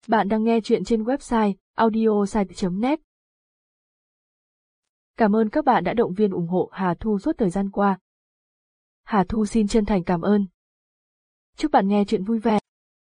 Bạn đang nghe chuyện trên website audiosite.net. Cảm ơn các bạn đã động viên ủng hộ Hà Thu suốt thời gian qua. Hà Thu xin chân thành cảm ơn. Chúc bạn nghe chuyện vui vẻ.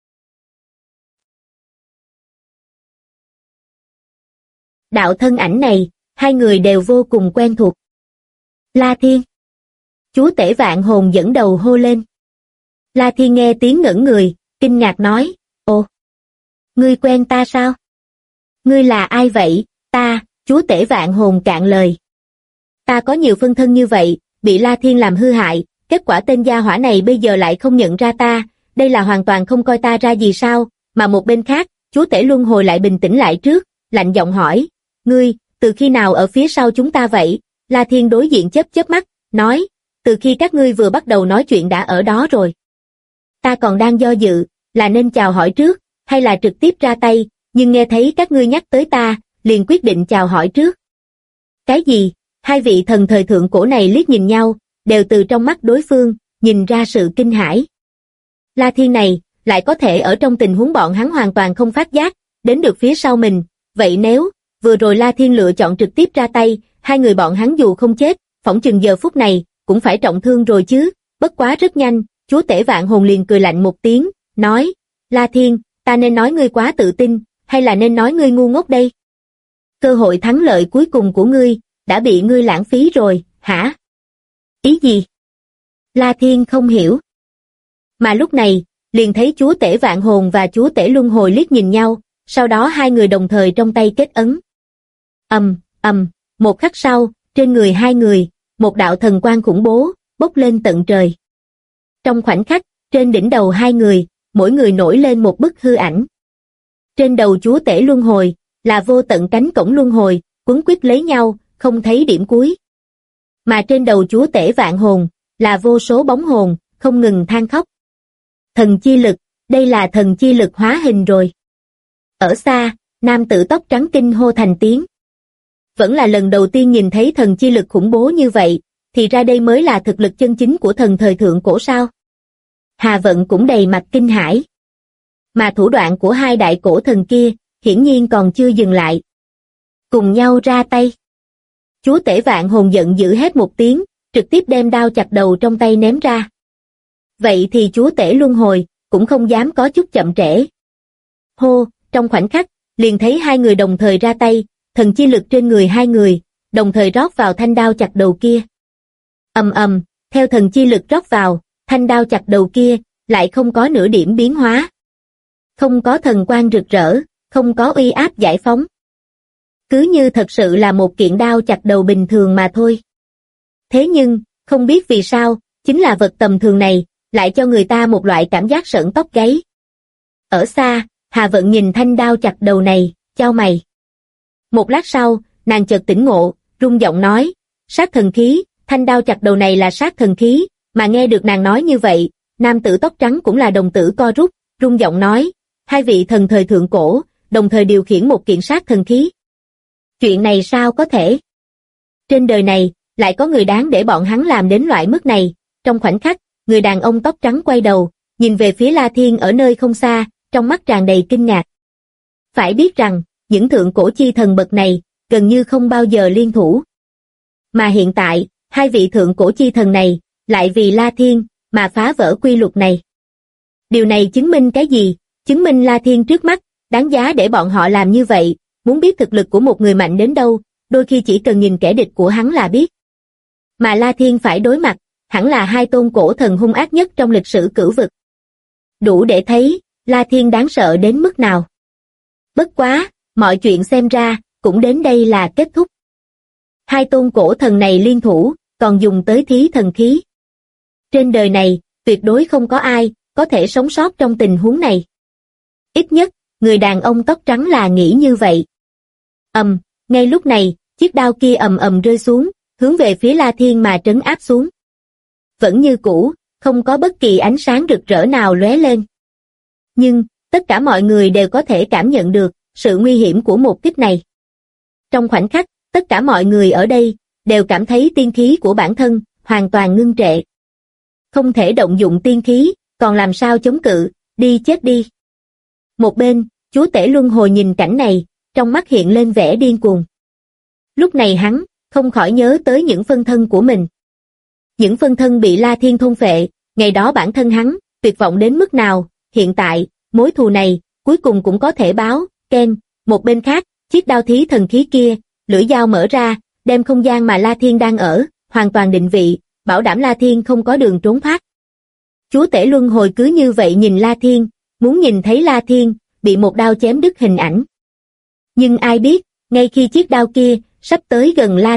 Đạo thân ảnh này, hai người đều vô cùng quen thuộc. La Thiên. Chúa tể vạn hồn dẫn đầu hô lên. La Thiên nghe tiếng ngẩn người, kinh ngạc nói, ồ, ngươi quen ta sao? Ngươi là ai vậy? Ta, chúa tể vạn hồn cạn lời. Ta có nhiều phân thân như vậy, bị La Thiên làm hư hại, kết quả tên gia hỏa này bây giờ lại không nhận ra ta, đây là hoàn toàn không coi ta ra gì sao? Mà một bên khác, chúa tể luân hồi lại bình tĩnh lại trước, lạnh giọng hỏi, ngươi, từ khi nào ở phía sau chúng ta vậy? La Thiên đối diện chớp mắt, nói, từ khi các ngươi vừa bắt đầu nói chuyện đã ở đó rồi. Ta còn đang do dự, là nên chào hỏi trước, hay là trực tiếp ra tay, nhưng nghe thấy các ngươi nhắc tới ta, liền quyết định chào hỏi trước. Cái gì? Hai vị thần thời thượng cổ này liếc nhìn nhau, đều từ trong mắt đối phương, nhìn ra sự kinh hãi. La Thiên này, lại có thể ở trong tình huống bọn hắn hoàn toàn không phát giác, đến được phía sau mình, vậy nếu, vừa rồi La Thiên lựa chọn trực tiếp ra tay, hai người bọn hắn dù không chết, phỏng chừng giờ phút này, cũng phải trọng thương rồi chứ, bất quá rất nhanh, chúa tể vạn hồn liền cười lạnh một tiếng, nói, La Thiên, ta nên nói ngươi quá tự tin, hay là nên nói ngươi ngu ngốc đây? Cơ hội thắng lợi cuối cùng của ngươi, đã bị ngươi lãng phí rồi, hả? Ý gì? La Thiên không hiểu. Mà lúc này, liền thấy chúa tể vạn hồn và chúa tể luân hồi liếc nhìn nhau, sau đó hai người đồng thời trong tay kết ấn. Một khắc sau, trên người hai người, một đạo thần quang khủng bố, bốc lên tận trời. Trong khoảnh khắc, trên đỉnh đầu hai người, mỗi người nổi lên một bức hư ảnh. Trên đầu chúa tể luân hồi, là vô tận cánh cổng luân hồi, quấn quýt lấy nhau, không thấy điểm cuối. Mà trên đầu chúa tể vạn hồn, là vô số bóng hồn, không ngừng than khóc. Thần chi lực, đây là thần chi lực hóa hình rồi. Ở xa, nam tử tóc trắng kinh hô thành tiếng. Vẫn là lần đầu tiên nhìn thấy thần chi lực khủng bố như vậy, thì ra đây mới là thực lực chân chính của thần thời thượng cổ sao. Hà Vận cũng đầy mặt kinh hãi. Mà thủ đoạn của hai đại cổ thần kia, hiển nhiên còn chưa dừng lại. Cùng nhau ra tay. Chúa tể vạn hồn giận dữ hét một tiếng, trực tiếp đem đao chặt đầu trong tay ném ra. Vậy thì chúa tể luân hồi, cũng không dám có chút chậm trễ. Hô, trong khoảnh khắc, liền thấy hai người đồng thời ra tay, thần chi lực trên người hai người, đồng thời rót vào thanh đao chặt đầu kia. Theo thần chi lực rót vào, thanh đao chặt đầu kia, lại không có nửa điểm biến hóa. Không có thần quang rực rỡ, không có uy áp giải phóng. Cứ như thật sự là một kiện đao chặt đầu bình thường mà thôi. Thế nhưng, không biết vì sao, chính là vật tầm thường này, lại cho người ta một loại cảm giác sởn tóc gáy. Ở xa, Hà Vận nhìn thanh đao chặt đầu này, chau mày. Một lát sau, nàng chợt tỉnh ngộ, rung giọng nói, sát thần khí, thanh đao chặt đầu này là sát thần khí, mà nghe được nàng nói như vậy, nam tử tóc trắng cũng là đồng tử co rút, rung giọng nói, hai vị thần thời thượng cổ, đồng thời điều khiển một kiện sát thần khí. Chuyện này sao có thể? Trên đời này, lại có người đáng để bọn hắn làm đến loại mức này, trong khoảnh khắc, người đàn ông tóc trắng quay đầu, nhìn về phía La Thiên ở nơi không xa, trong mắt tràn đầy kinh ngạc. Phải biết rằng, những thượng cổ chi thần bậc này, gần như không bao giờ liên thủ. Mà hiện tại, hai vị thượng cổ chi thần này, lại vì La Thiên, mà phá vỡ quy luật này. Điều này chứng minh cái gì? Chứng minh La Thiên trước mắt, đáng giá để bọn họ làm như vậy, muốn biết thực lực của một người mạnh đến đâu, đôi khi chỉ cần nhìn kẻ địch của hắn là biết. Mà La Thiên phải đối mặt, hẳn là hai tôn cổ thần hung ác nhất trong lịch sử cửu vực. Đủ để thấy, La Thiên đáng sợ đến mức nào. Bất quá, mọi chuyện xem ra, cũng đến đây là kết thúc. Hai tôn cổ thần này liên thủ, còn dùng tới thí thần khí. Trên đời này, tuyệt đối không có ai, có thể sống sót trong tình huống này. Ít nhất, người đàn ông tóc trắng là nghĩ như vậy. Ngay lúc này, chiếc đao kia rơi xuống, hướng về phía La Thiên mà trấn áp xuống. Vẫn như cũ, không có bất kỳ ánh sáng rực rỡ nào lóe lên. Nhưng, tất cả mọi người đều có thể cảm nhận được sự nguy hiểm của một kích này. Trong khoảnh khắc, tất cả mọi người ở đây đều cảm thấy tiên khí của bản thân hoàn toàn ngưng trệ. Không thể động dụng tiên khí, còn làm sao chống cự, đi chết đi. Một bên, Chúa tể luân hồi nhìn cảnh này, trong mắt hiện lên vẻ điên cuồng. Lúc này hắn, không khỏi nhớ tới những phân thân của mình. Những phân thân bị La Thiên thôn phệ, ngày đó bản thân hắn, tuyệt vọng đến mức nào, hiện tại, mối thù này, cuối cùng cũng có thể báo, Ken. Một bên khác, chiếc đao thí thần khí kia, lưỡi dao mở ra, đem không gian mà La Thiên đang ở, hoàn toàn định vị, bảo đảm La Thiên không có đường trốn thoát. Chúa tể luân hồi cứ như vậy nhìn La Thiên, muốn nhìn thấy La Thiên, bị một đao chém đứt hình ảnh. Nhưng ai biết, ngay khi chiếc đao kia, sắp tới gần La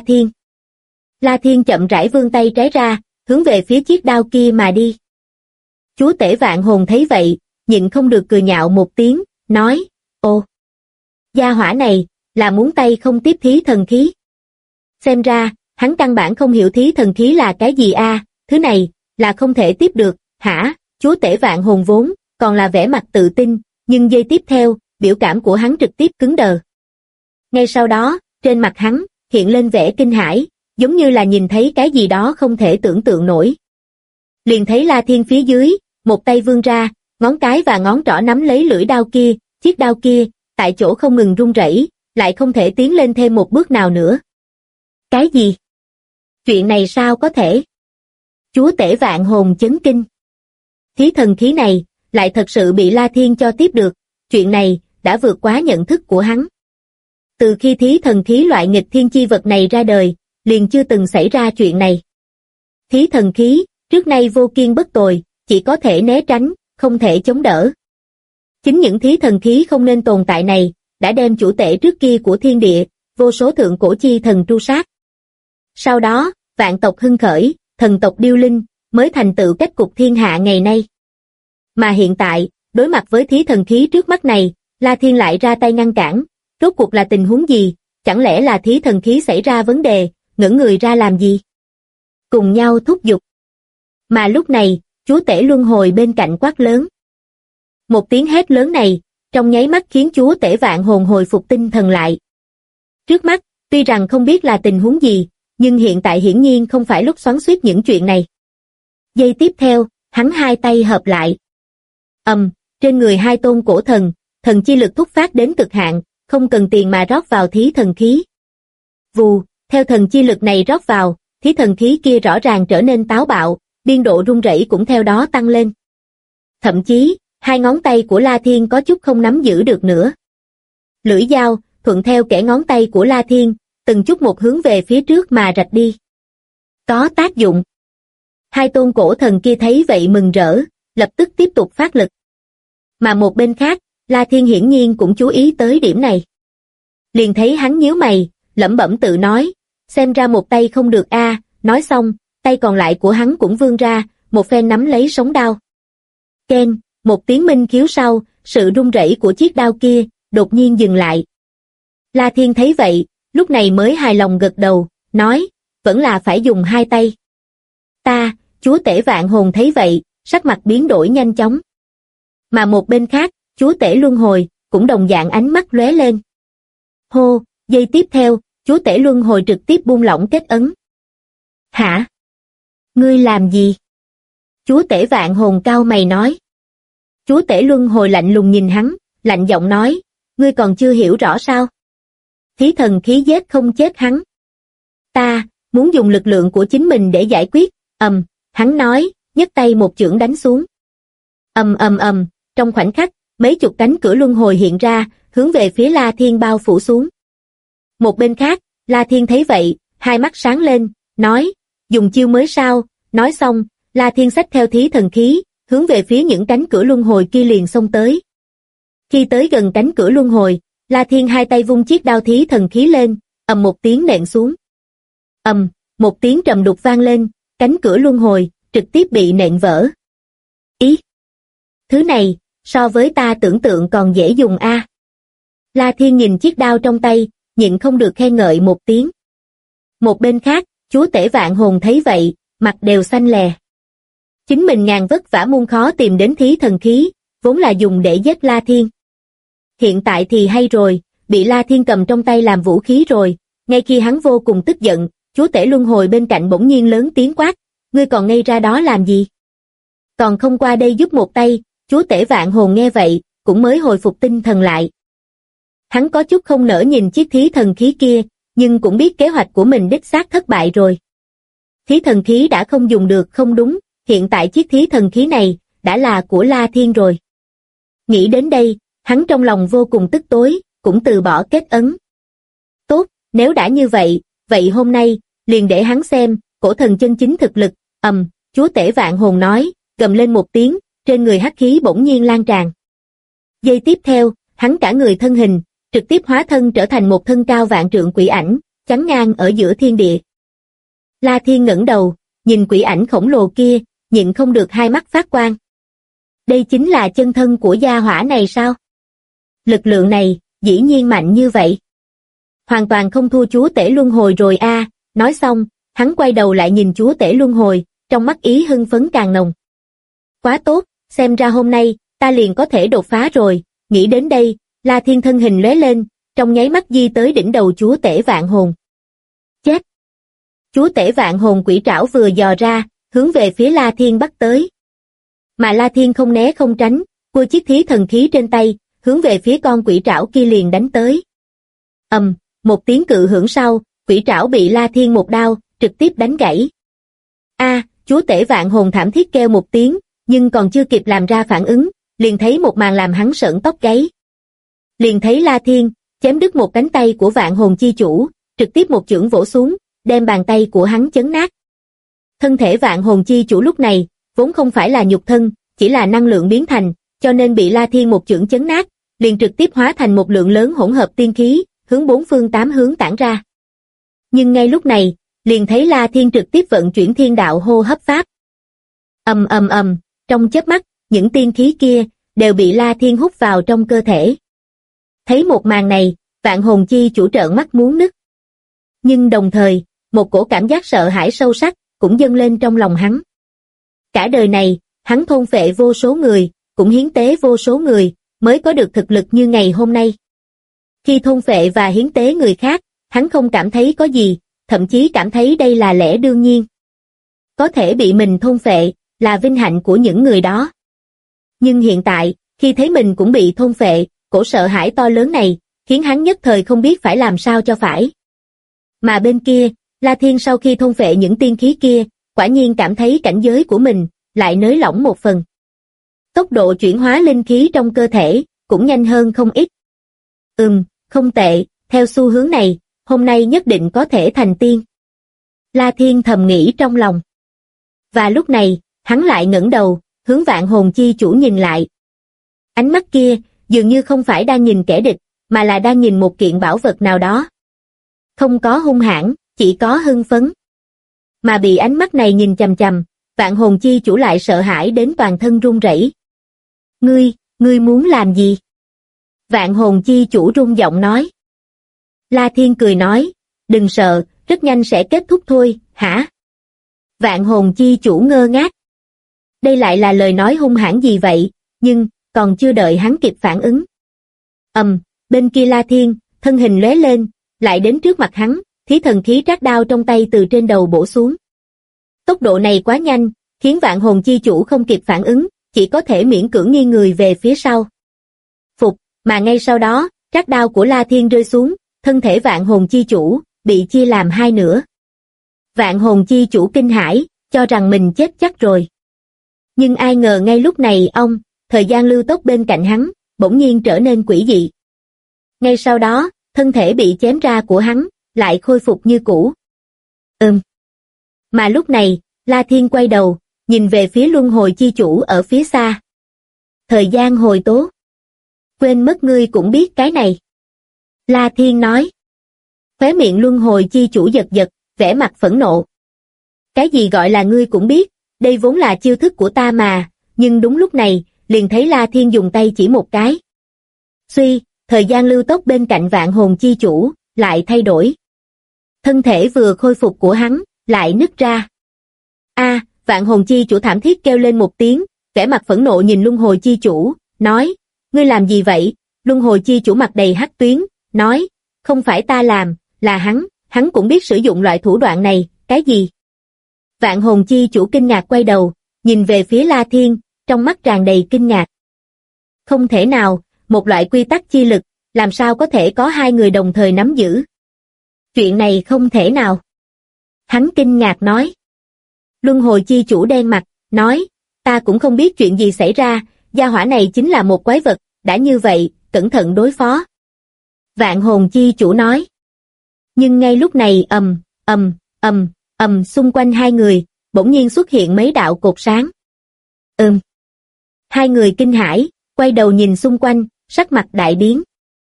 Thiên chậm rãi vươn tay trái ra, hướng về phía chiếc đao kia mà đi. Chúa tể vạn hồn thấy vậy, nhịn không được cười nhạo một tiếng, nói, ô, gia hỏa này, là muốn tay không tiếp thí thần khí. Xem ra, hắn căn bản không hiểu thí thần khí là cái gì a, thứ này, là không thể tiếp được, hả? Chúa tể vạn hồn vốn, còn là vẻ mặt tự tin, nhưng giây tiếp theo, biểu cảm của hắn trực tiếp cứng đờ. Ngay sau đó, trên mặt hắn, hiện lên vẻ kinh hãi, giống như là nhìn thấy cái gì đó không thể tưởng tượng nổi. Liền thấy La Thiên phía dưới, một tay vươn ra, ngón cái và ngón trỏ nắm lấy lưỡi đao kia, chiếc đao kia, tại chỗ không ngừng run rẩy, lại không thể tiến lên thêm một bước nào nữa. Cái gì? Chuyện này sao có thể? Chúa tể vạn hồn chấn kinh. Thí thần khí này, lại thật sự bị La Thiên cho tiếp được, chuyện này, đã vượt quá nhận thức của hắn. Từ khi thí thần khí loại nghịch thiên chi vật này ra đời, liền chưa từng xảy ra chuyện này. Thí thần khí, trước nay vô kiên bất tồi, chỉ có thể né tránh, không thể chống đỡ. Chính những thí thần khí không nên tồn tại này, đã đem chủ tể trước kia của thiên địa, vô số thượng cổ chi thần tru sát. Sau đó, vạn tộc hưng khởi, thần tộc điêu linh, mới thành tựu cách cục thiên hạ ngày nay. Mà hiện tại, đối mặt với thí thần khí trước mắt này, La Thiên lại ra tay ngăn cản, rốt cuộc là tình huống gì, chẳng lẽ là thí thần khí xảy ra vấn đề, ngẩn người ra làm gì? Cùng nhau thúc giục. Mà lúc này, chúa tể luân hồi bên cạnh quát lớn. Một tiếng hét lớn này, trong nháy mắt khiến chúa tể vạn hồn hồi phục tinh thần lại. Trước mắt, tuy rằng không biết là tình huống gì, nhưng hiện tại hiển nhiên không phải lúc xoắn xuýt những chuyện này. Giây tiếp theo, hắn hai tay hợp lại. Trên người hai tôn cổ thần, thần chi lực thúc phát đến cực hạn, không cần tiền mà rót vào thí thần khí. Vù, theo thần chi lực này rót vào, thí thần khí kia rõ ràng trở nên táo bạo, biên độ rung rẩy cũng theo đó tăng lên. Thậm chí, hai ngón tay của La Thiên có chút không nắm giữ được nữa. Lưỡi dao, thuận theo kẽ ngón tay của La Thiên, từng chút một hướng về phía trước mà rạch đi. Có tác dụng. Hai tôn cổ thần kia thấy vậy mừng rỡ, lập tức tiếp tục phát lực. Mà một bên khác, La Thiên hiển nhiên cũng chú ý tới điểm này. Liền thấy hắn nhíu mày, lẩm bẩm tự nói, xem ra một tay không được a. Nói xong, tay còn lại của hắn cũng vươn ra, một phen nắm lấy sống đao. Ken, một tiếng minh khiếu sau, sự rung rẩy của chiếc đao kia, đột nhiên dừng lại. La Thiên thấy vậy, lúc này mới hài lòng gật đầu, nói, vẫn là phải dùng hai tay. Chúa tể vạn hồn thấy vậy, sắc mặt biến đổi nhanh chóng. Mà một bên khác, chúa tể luân hồi, cũng đồng dạng ánh mắt lóe lên. Hô, giây tiếp theo, chúa tể luân hồi trực tiếp buông lỏng kết ấn. Hả? Ngươi làm gì? Chúa tể vạn hồn cau mày nói. Chúa tể luân hồi lạnh lùng nhìn hắn, lạnh giọng nói, ngươi còn chưa hiểu rõ sao? Thí thần khí giết không chết hắn. Ta, muốn dùng lực lượng của chính mình để giải quyết, hắn nói, nhấc tay một chưởng đánh xuống. Trong khoảnh khắc, mấy chục cánh cửa luân hồi hiện ra, hướng về phía La Thiên bao phủ xuống. Một bên khác, La Thiên thấy vậy, hai mắt sáng lên, nói, dùng chiêu mới sao? Nói xong, La Thiên xách theo thí thần khí, hướng về phía những cánh cửa luân hồi kia liền xông tới. Khi tới gần cánh cửa luân hồi, La Thiên hai tay vung chiếc đao thí thần khí lên, một tiếng nện xuống. Một tiếng trầm đục vang lên, cánh cửa luân hồi, trực tiếp bị nện vỡ. Ý! Thứ này, so với ta tưởng tượng còn dễ dùng a. La Thiên nhìn chiếc đao trong tay, nhịn không được khen ngợi một tiếng. Một bên khác, chúa tể vạn hồn thấy vậy, mặt đều xanh lè. Chính mình ngàn vất vả muôn khó tìm đến thí thần khí, vốn là dùng để giết La Thiên. Hiện tại thì hay rồi, bị La Thiên cầm trong tay làm vũ khí rồi, ngay khi hắn vô cùng tức giận, chúa tể luân hồi bên cạnh bỗng nhiên lớn tiếng quát, ngươi còn ngây ra đó làm gì? Còn không qua đây giúp một tay, chúa tể vạn hồn nghe vậy, cũng mới hồi phục tinh thần lại. Hắn có chút không nỡ nhìn chiếc thí thần khí kia, nhưng cũng biết kế hoạch của mình đích xác thất bại rồi. Thí thần khí đã không dùng được không đúng, hiện tại chiếc thí thần khí này đã là của La Thiên rồi. Nghĩ đến đây, hắn trong lòng vô cùng tức tối, cũng từ bỏ kết ấn. Tốt, nếu đã như vậy, vậy hôm nay, liền để hắn xem, cổ thần chân chính thực lực. Chúa tể vạn hồn nói, gầm lên một tiếng, trên người hắc khí bỗng nhiên lan tràn. Giây tiếp theo, hắn cả người thân hình, trực tiếp hóa thân trở thành một thân cao vạn trượng quỷ ảnh, chắn ngang ở giữa thiên địa. La Thiên ngẩng đầu, nhìn quỷ ảnh khổng lồ kia, nhịn không được hai mắt phát quang. Đây chính là chân thân của gia hỏa này sao? Lực lượng này, dĩ nhiên mạnh như vậy. Hoàn toàn không thua chúa tể luân hồi rồi a. Nói xong, hắn quay đầu lại nhìn chúa tể luân hồi, trong mắt ý hưng phấn càng nồng. Quá tốt, xem ra hôm nay, ta liền có thể đột phá rồi. Nghĩ đến đây, La Thiên thân hình lóe lên, trong nháy mắt di tới đỉnh đầu chúa tể vạn hồn. Chết! Chúa tể vạn hồn quỷ trảo vừa dò ra, hướng về phía La Thiên bắt tới. Mà La Thiên không né không tránh, cua chiếc thí thần khí trên tay, hướng về phía con quỷ trảo kia liền đánh tới. Một tiếng cự hưởng sau, quỷ trảo bị La Thiên một đao, trực tiếp đánh gãy. Chúa tể vạn hồn thảm thiết kêu một tiếng, nhưng còn chưa kịp làm ra phản ứng, liền thấy một màn làm hắn sởn tóc gáy. Liền thấy La Thiên, chém đứt một cánh tay của vạn hồn chi chủ, trực tiếp một chưởng vỗ xuống, đem bàn tay của hắn chấn nát. Thân thể vạn hồn chi chủ lúc này, vốn không phải là nhục thân, chỉ là năng lượng biến thành, cho nên bị La Thiên một chưởng chấn nát, liền trực tiếp hóa thành một lượng lớn hỗn hợp tiên khí, hướng bốn phương tám hướng tản ra. Nhưng ngay lúc này, liền thấy La Thiên trực tiếp vận chuyển thiên đạo hô hấp pháp. Trong chớp mắt, những tiên khí kia, đều bị La Thiên hút vào trong cơ thể. Thấy một màn này, vạn hồn chi chủ trợn mắt muốn nứt. Nhưng đồng thời, một cổ cảm giác sợ hãi sâu sắc, cũng dâng lên trong lòng hắn. Cả đời này, hắn thôn phệ vô số người, cũng hiến tế vô số người, mới có được thực lực như ngày hôm nay. Khi thôn phệ và hiến tế người khác, hắn không cảm thấy có gì, thậm chí cảm thấy đây là lẽ đương nhiên. Có thể bị mình thôn phệ, là vinh hạnh của những người đó. Nhưng hiện tại, khi thấy mình cũng bị thôn phệ, cổ sợ hãi to lớn này, khiến hắn nhất thời không biết phải làm sao cho phải. Mà bên kia, La Thiên sau khi thôn phệ những tiên khí kia, quả nhiên cảm thấy cảnh giới của mình, lại nới lỏng một phần. Tốc độ chuyển hóa linh khí trong cơ thể, cũng nhanh hơn không ít. Không tệ, theo xu hướng này, hôm nay nhất định có thể thành tiên. La Thiên thầm nghĩ trong lòng. Và lúc này, hắn lại ngẩng đầu, hướng vạn hồn chi chủ nhìn lại. Ánh mắt kia, dường như không phải đang nhìn kẻ địch, mà là đang nhìn một kiện bảo vật nào đó. Không có hung hãn, chỉ có hưng phấn. Mà bị ánh mắt này nhìn chằm chằm, vạn hồn chi chủ lại sợ hãi đến toàn thân run rẩy. Ngươi muốn làm gì? Vạn hồn chi chủ run giọng nói. La Thiên cười nói, đừng sợ, rất nhanh sẽ kết thúc thôi, hả? Vạn hồn chi chủ ngơ ngác. Đây lại là lời nói hung hãn gì vậy, nhưng, còn chưa đợi hắn kịp phản ứng. Bên kia La Thiên, thân hình lóe lên, lại đến trước mặt hắn, thí thần khí trác đao trong tay từ trên đầu bổ xuống. Tốc độ này quá nhanh, khiến vạn hồn chi chủ không kịp phản ứng, chỉ có thể miễn cưỡng nghiêng người về phía sau. Mà ngay sau đó, trác đao của La Thiên rơi xuống, thân thể vạn hồn chi chủ, bị chia làm hai nửa. Vạn hồn chi chủ kinh hãi, cho rằng mình chết chắc rồi. Nhưng ai ngờ ngay lúc này thời gian lưu tốc bên cạnh hắn, bỗng nhiên trở nên quỷ dị. Ngay sau đó, thân thể bị chém ra của hắn, lại khôi phục như cũ. Mà lúc này, La Thiên quay đầu, nhìn về phía luân hồi chi chủ ở phía xa. Thời gian hồi tố. Quên mất ngươi cũng biết cái này. La Thiên nói. Khóe miệng luân hồi chi chủ giật giật, vẻ mặt phẫn nộ. Cái gì gọi là ngươi cũng biết, đây vốn là chiêu thức của ta mà, nhưng đúng lúc này, liền thấy La Thiên dùng tay chỉ một cái. Suy, thời gian lưu tốc bên cạnh vạn hồn chi chủ, lại thay đổi. Thân thể vừa khôi phục của hắn, lại nứt ra. Vạn hồn chi chủ thảm thiết kêu lên một tiếng, vẻ mặt phẫn nộ nhìn luân hồi chi chủ, nói, ngươi làm gì vậy? Luân hồi chi chủ mặt đầy hắc tuyến, nói, không phải ta làm, là hắn cũng biết sử dụng loại thủ đoạn này, cái gì? Vạn hồn chi chủ kinh ngạc quay đầu, nhìn về phía La Thiên, trong mắt tràn đầy kinh ngạc. Không thể nào, một loại quy tắc chi lực, làm sao có thể có hai người đồng thời nắm giữ? Chuyện này không thể nào. Hắn kinh ngạc nói. Luân hồi chi chủ đen mặt, nói, ta cũng không biết chuyện gì xảy ra, gia hỏa này chính là một quái vật, đã như vậy, cẩn thận đối phó. Vạn hồn chi chủ nói. Nhưng ngay lúc này xung quanh hai người, bỗng nhiên xuất hiện mấy đạo cột sáng. Hai người kinh hãi, quay đầu nhìn xung quanh, sắc mặt đại biến.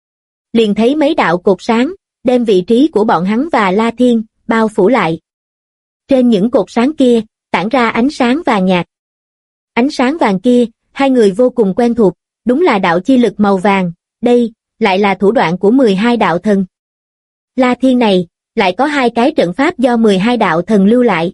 Liền thấy mấy đạo cột sáng, đem vị trí của bọn hắn và La Thiên, bao phủ lại. Trên những cột sáng kia, tản ra ánh sáng vàng nhạt. Ánh sáng vàng kia, hai người vô cùng quen thuộc, đúng là đạo chi lực màu vàng, đây, lại là thủ đoạn của 12 đạo thần. La Thiên này, lại có hai cái trận pháp do 12 đạo thần lưu lại.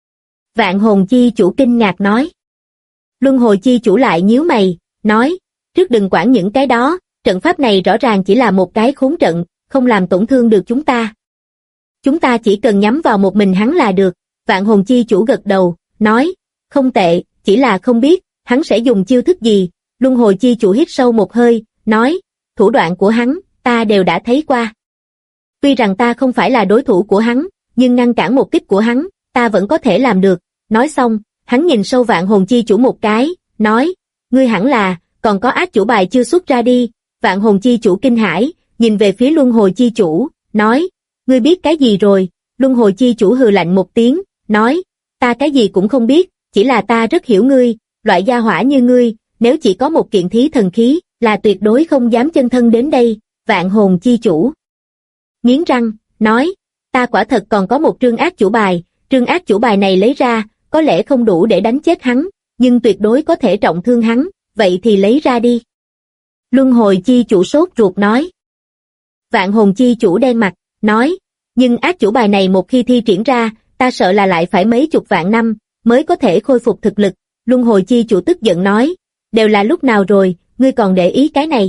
Vạn hồn chi chủ kinh ngạc nói. Luân hồi chi chủ lại nhíu mày, nói, trước đừng quản những cái đó, trận pháp này rõ ràng chỉ là một cái khốn trận, không làm tổn thương được chúng ta. Chúng ta chỉ cần nhắm vào một mình hắn là được. Vạn hồn chi chủ gật đầu, nói, không tệ, chỉ là không biết, hắn sẽ dùng chiêu thức gì. Luân hồi chi chủ hít sâu một hơi, nói, thủ đoạn của hắn, ta đều đã thấy qua. Tuy rằng ta không phải là đối thủ của hắn, nhưng ngăn cản một kích của hắn, ta vẫn có thể làm được. Nói xong, hắn nhìn sâu vạn hồn chi chủ một cái, nói, ngươi hẳn là, còn có ác chủ bài chưa xuất ra đi. Vạn hồn chi chủ kinh hãi, nhìn về phía luân hồi chi chủ, nói, ngươi biết cái gì rồi? Luân hồi chi chủ hừ lạnh một tiếng, nói, ta cái gì cũng không biết, chỉ là ta rất hiểu ngươi, loại gia hỏa như ngươi, nếu chỉ có một kiện thí thần khí, là tuyệt đối không dám chân thân đến đây. Vạn hồn chi chủ nghiến răng, nói, ta quả thật còn có một trương ác chủ bài, trương ác chủ bài này lấy ra, có lẽ không đủ để đánh chết hắn, nhưng tuyệt đối có thể trọng thương hắn, vậy thì lấy ra đi. Luân hồi chi chủ sốt ruột nói. Vạn hồn chi chủ đen mặt, nói, nhưng ác chủ bài này một khi thi triển ra, ta sợ là lại phải mấy chục vạn năm, mới có thể khôi phục thực lực. Luân hồi chi chủ tức giận nói, đều là lúc nào rồi, ngươi còn để ý cái này.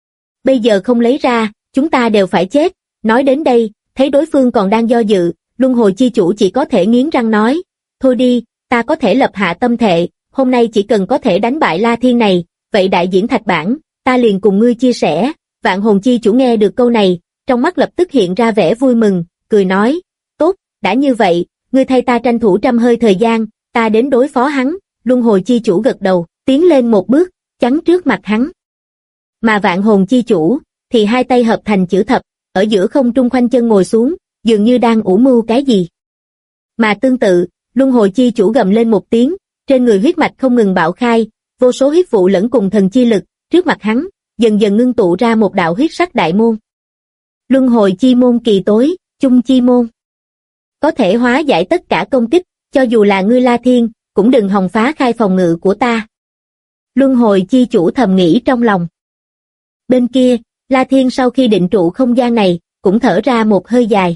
Bây giờ không lấy ra, chúng ta đều phải chết. Nói đến đây, thấy đối phương còn đang do dự, luân hồi chi chủ chỉ có thể nghiến răng nói, thôi đi, ta có thể lập hạ tâm thệ, hôm nay chỉ cần có thể đánh bại La Thiên này, vậy đại diễn thạch bản, ta liền cùng ngươi chia sẻ. Vạn hồn chi chủ nghe được câu này, trong mắt lập tức hiện ra vẻ vui mừng, cười nói, tốt, đã như vậy, ngươi thay ta tranh thủ trăm hơi thời gian, ta đến đối phó hắn. Luân hồi chi chủ gật đầu, tiến lên một bước, chắn trước mặt hắn. Mà vạn hồn chi chủ, thì hai tay hợp thành chữ thập, ở giữa không trung khoanh chân ngồi xuống, dường như đang ủ mưu cái gì. Mà tương tự, luân hồi chi chủ gầm lên một tiếng, trên người huyết mạch không ngừng bạo khai, vô số huyết vụ lẫn cùng thần chi lực, trước mặt hắn, dần dần ngưng tụ ra một đạo huyết sắc đại môn. Luân hồi chi môn kỳ tối, chung chi môn. Có thể hóa giải tất cả công kích, cho dù là ngươi La Thiên, cũng đừng hòng phá khai phòng ngự của ta. Luân hồi chi chủ thầm nghĩ trong lòng. Bên kia, La Thiên sau khi định trụ không gian này, cũng thở ra một hơi dài.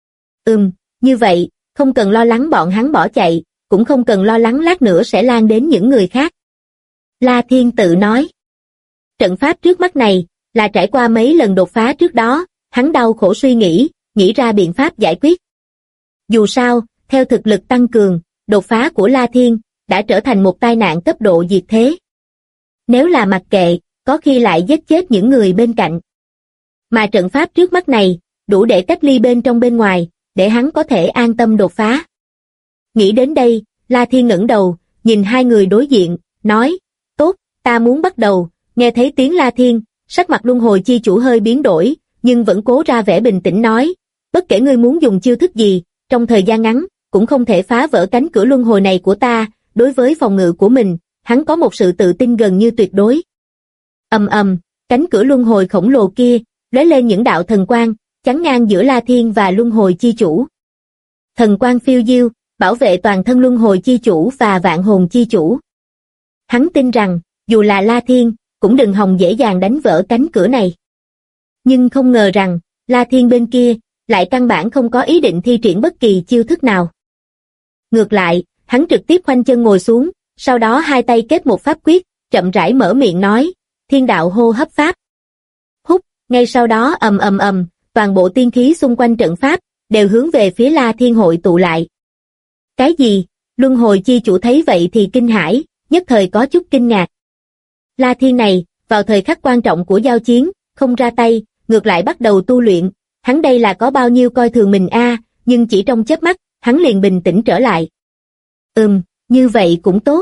Như vậy, không cần lo lắng bọn hắn bỏ chạy, cũng không cần lo lắng lát nữa sẽ lan đến những người khác. La Thiên tự nói. Trận pháp trước mắt này, là trải qua mấy lần đột phá trước đó, hắn đau khổ suy nghĩ ra biện pháp giải quyết. Dù sao, theo thực lực tăng cường, đột phá của La Thiên, đã trở thành một tai nạn cấp độ diệt thế. Nếu là mặc kệ, có khi lại giết chết những người bên cạnh. Mà trận pháp trước mắt này, đủ để cách ly bên trong bên ngoài, để hắn có thể an tâm đột phá. Nghĩ đến đây, La Thiên ngẩng đầu, nhìn hai người đối diện, nói, tốt, ta muốn bắt đầu. Nghe thấy tiếng La Thiên, sắc mặt luân hồi chi chủ hơi biến đổi, nhưng vẫn cố ra vẻ bình tĩnh nói, bất kể ngươi muốn dùng chiêu thức gì, trong thời gian ngắn, cũng không thể phá vỡ cánh cửa luân hồi này của ta. Đối với phòng ngự của mình, hắn có một sự tự tin gần như tuyệt đối. Cánh cửa luân hồi khổng lồ kia, lóe lên những đạo thần quang, chắn ngang giữa La Thiên và luân hồi chi chủ. Thần quang phiêu diêu, bảo vệ toàn thân luân hồi chi chủ và vạn hồn chi chủ. Hắn tin rằng, dù là La Thiên, cũng đừng hòng dễ dàng đánh vỡ cánh cửa này. Nhưng không ngờ rằng, La Thiên bên kia, lại căn bản không có ý định thi triển bất kỳ chiêu thức nào. Ngược lại, hắn trực tiếp khoanh chân ngồi xuống, sau đó hai tay kết một pháp quyết, chậm rãi mở miệng nói, thiên đạo hô hấp pháp. Hút, ngay sau đó toàn bộ tiên khí xung quanh trận pháp, đều hướng về phía La Thiên hội tụ lại. Cái gì? Luân hồi chi chủ thấy vậy thì kinh hãi, nhất thời có chút kinh ngạc. La Thiên này, vào thời khắc quan trọng của giao chiến, không ra tay, ngược lại bắt đầu tu luyện, hắn đây là có bao nhiêu coi thường mình a, nhưng chỉ trong chớp mắt, hắn liền bình tĩnh trở lại. Như vậy cũng tốt.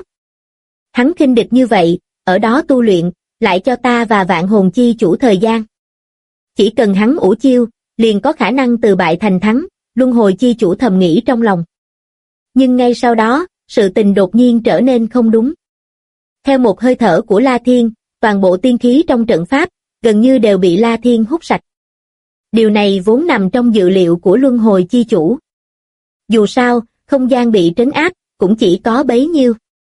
Hắn khinh địch như vậy, ở đó tu luyện, lại cho ta và Vạn Hồn Chi Chủ thời gian. Chỉ cần hắn ủ chiêu, liền có khả năng từ bại thành thắng, Luân Hồi Chi Chủ thầm nghĩ trong lòng. Nhưng ngay sau đó, sự tình đột nhiên trở nên không đúng. Theo một hơi thở của La Thiên, toàn bộ tiên khí trong trận pháp, gần như đều bị La Thiên hút sạch. Điều này vốn nằm trong dự liệu của Luân Hồi Chi Chủ. Dù sao, không gian bị trấn áp, cũng chỉ có bấy nhiêu.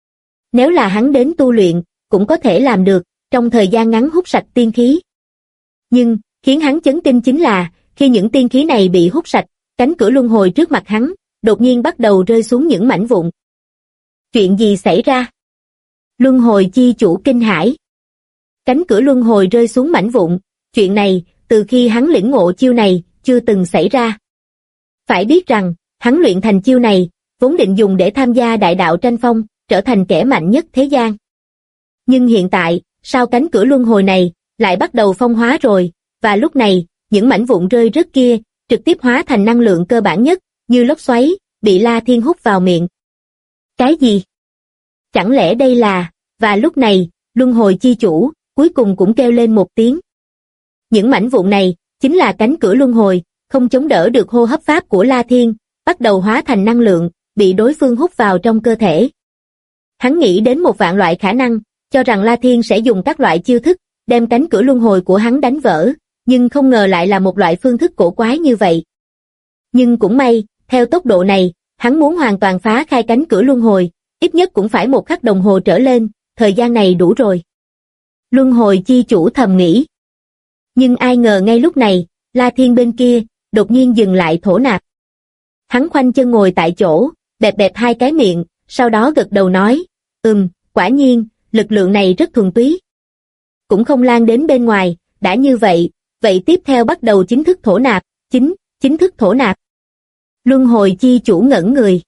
Nếu là hắn đến tu luyện, cũng có thể làm được, trong thời gian ngắn hút sạch tiên khí. Nhưng, khiến hắn chấn kinh chính là, khi những tiên khí này bị hút sạch, cánh cửa luân hồi trước mặt hắn, đột nhiên bắt đầu rơi xuống những mảnh vụn. Chuyện gì xảy ra? Luân Hồi Chi Chủ kinh hãi. Cánh cửa luân hồi rơi xuống mảnh vụn, chuyện này, từ khi hắn lĩnh ngộ chiêu này, chưa từng xảy ra. Phải biết rằng, hắn luyện thành chiêu này, vốn định dùng để tham gia đại đạo tranh phong, trở thành kẻ mạnh nhất thế gian. Nhưng hiện tại, sau cánh cửa luân hồi này, lại bắt đầu phong hóa rồi, và lúc này, những mảnh vụn rơi rớt kia, trực tiếp hóa thành năng lượng cơ bản nhất, như lốc xoáy, bị La Thiên hút vào miệng. Cái gì? Chẳng lẽ đây là, và lúc này, Luân Hồi Chi Chủ, cuối cùng cũng kêu lên một tiếng. Những mảnh vụn này, chính là cánh cửa luân hồi, không chống đỡ được hô hấp pháp của La Thiên, bắt đầu hóa thành năng lượng, bị đối phương hút vào trong cơ thể. Hắn nghĩ đến một vạn loại khả năng, cho rằng La Thiên sẽ dùng các loại chiêu thức, đem cánh cửa luân hồi của hắn đánh vỡ, nhưng không ngờ lại là một loại phương thức cổ quái như vậy. Nhưng cũng may, theo tốc độ này, hắn muốn hoàn toàn phá khai cánh cửa luân hồi, ít nhất cũng phải 1 khắc đồng hồ trở lên, thời gian này đủ rồi. Luân Hồi Chi Chủ thầm nghĩ. Nhưng ai ngờ ngay lúc này, La Thiên bên kia, đột nhiên dừng lại thổ nạp. Hắn khoanh chân ngồi tại chỗ, bẹp bẹp 2 cái miệng, sau đó gật đầu nói, quả nhiên, lực lượng này rất thuần túy. Cũng không lan đến bên ngoài, đã như vậy, vậy tiếp theo bắt đầu chính thức thổ nạp, chính thức thổ nạp. Luân Hồi Chi Chủ ngẩn người.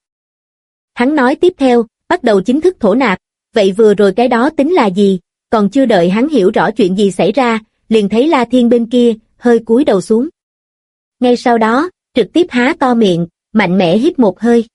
Hắn nói tiếp theo, bắt đầu chính thức thổ nạp, vậy vừa rồi cái đó tính là gì, còn chưa đợi hắn hiểu rõ chuyện gì xảy ra, liền thấy La Thiên bên kia, hơi cúi đầu xuống. Ngay sau đó, trực tiếp há to miệng, mạnh mẽ hít một hơi.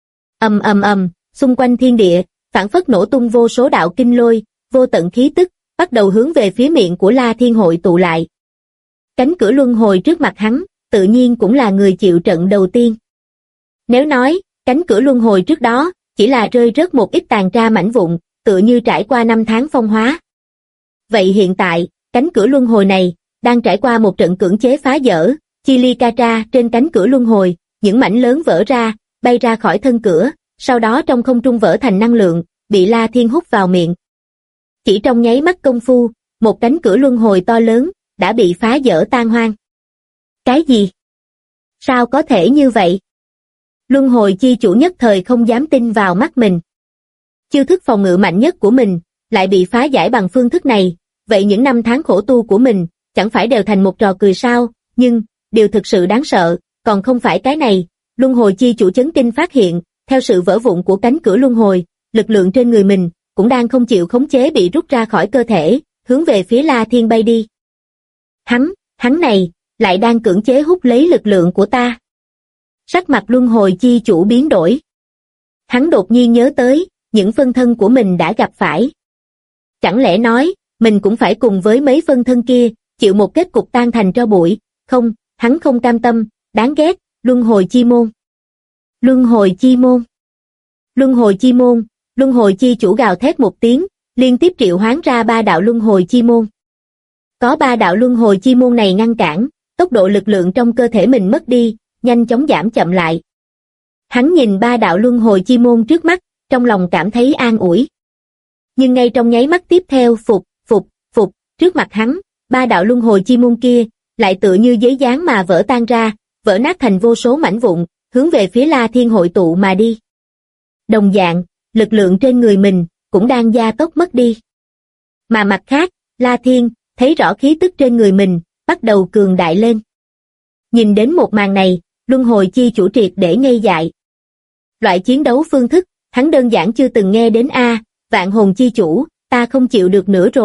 Xung quanh thiên địa, phảng phất nổ tung vô số đạo kinh lôi, vô tận khí tức, bắt đầu hướng về phía miệng của La Thiên hội tụ lại. Cánh cửa luân hồi trước mặt hắn, tự nhiên cũng là người chịu trận đầu tiên. Nếu nói, cánh cửa luân hồi trước đó, chỉ là rơi rớt một ít tàn tra mảnh vụn, tựa như trải qua 5 tháng phong hóa. Vậy hiện tại, cánh cửa luân hồi này, đang trải qua một trận cưỡng chế phá dỡ, Chilikatra trên cánh cửa luân hồi, những mảnh lớn vỡ ra, bay ra khỏi thân cửa, sau đó trong không trung vỡ thành năng lượng, bị La Thiên hút vào miệng. Chỉ trong nháy mắt công phu, một cánh cửa luân hồi to lớn, đã bị phá dỡ tan hoang. Cái gì? Sao có thể như vậy? Luân Hồi Chi Chủ nhất thời không dám tin vào mắt mình. Chiêu thức phòng ngự mạnh nhất của mình, lại bị phá giải bằng phương thức này, vậy những 5 tháng khổ tu của mình, chẳng phải đều thành một trò cười sao, nhưng, điều thực sự đáng sợ, còn không phải cái này, Luân Hồi Chi Chủ chấn kinh phát hiện, theo sự vỡ vụn của cánh cửa luân hồi, lực lượng trên người mình, cũng đang không chịu khống chế bị rút ra khỏi cơ thể, hướng về phía La Thiên bay đi. Hắn này, lại đang cưỡng chế hút lấy lực lượng của ta. Sắc mặt Luân Hồi Chi Chủ biến đổi. Hắn đột nhiên nhớ tới, những phân thân của mình đã gặp phải. Chẳng lẽ nói, mình cũng phải cùng với mấy phân thân kia, chịu một kết cục tan thành tro bụi, không, hắn không cam tâm, đáng ghét, Luân Hồi Chi Môn. Luân Hồi Chi Môn. Luân Hồi Chi Môn, Luân Hồi Chi Chủ gào thét một tiếng, liên tiếp triệu hoán ra 3 đạo Luân Hồi Chi Môn. Có 3 đạo Luân Hồi Chi Môn này ngăn cản, tốc độ lực lượng trong cơ thể mình mất đi, nhanh chóng giảm chậm lại. Hắn nhìn 3 đạo Luân Hồi Chi Môn trước mắt, trong lòng cảm thấy an ủi. Nhưng ngay trong nháy mắt tiếp theo phục, trước mặt hắn, 3 đạo Luân Hồi Chi Môn kia, lại tựa như giấy dán mà vỡ tan ra, vỡ nát thành vô số mảnh vụn, hướng về phía La Thiên hội tụ mà đi. Đồng dạng, lực lượng trên người mình, cũng đang gia tốc mất đi. Mà mặt khác, La Thiên, thấy rõ khí tức trên người mình, bắt đầu cường đại lên. Nhìn đến một màn này, Luân Hồi Chi Chủ triệt để ngây dại. Loại chiến đấu phương thức, hắn đơn giản chưa từng nghe đến a. Vạn Hồn Chi Chủ, ta không chịu được nữa rồi,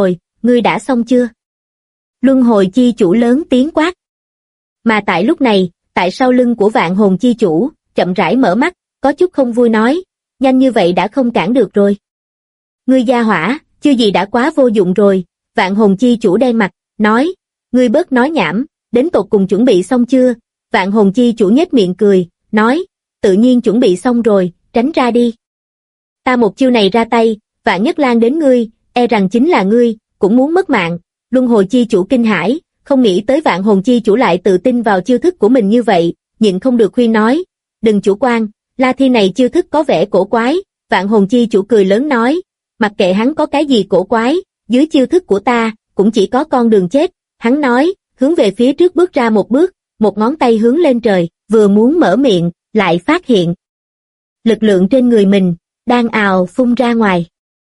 ngươi đã xong chưa? Luân hồi chi chủ lớn tiếng quát. Mà tại lúc này, tại sau lưng của vạn hồn chi chủ, chậm rãi mở mắt, có chút không vui nói, nhanh như vậy đã không cản được rồi. Ngươi gia hỏa, chưa gì đã quá vô dụng rồi, vạn hồn chi chủ đen mặt, nói, ngươi bớt nói nhảm, đến tột cùng chuẩn bị xong chưa? Vạn hồn chi chủ nhếch miệng cười, nói, tự nhiên chuẩn bị xong rồi, tránh ra đi. Ta một chiêu này ra tay, vạn nhất lan đến ngươi, e rằng chính là ngươi, cũng muốn mất mạng. Luân hồi chi chủ kinh hãi, không nghĩ tới vạn hồn chi chủ lại tự tin vào chiêu thức của mình như vậy, nhịn không được khuyên nói, đừng chủ quan, La Thiên này chiêu thức có vẻ cổ quái. Vạn hồn chi chủ cười lớn nói, mặc kệ hắn có cái gì cổ quái, dưới chiêu thức của ta, cũng chỉ có con đường chết. Hắn nói, hướng về phía trước bước ra một bước, một ngón tay hướng lên trời, vừa muốn mở miệng, lại phát hiện lực lượng trên người mình, đang ào phun ra ngoài.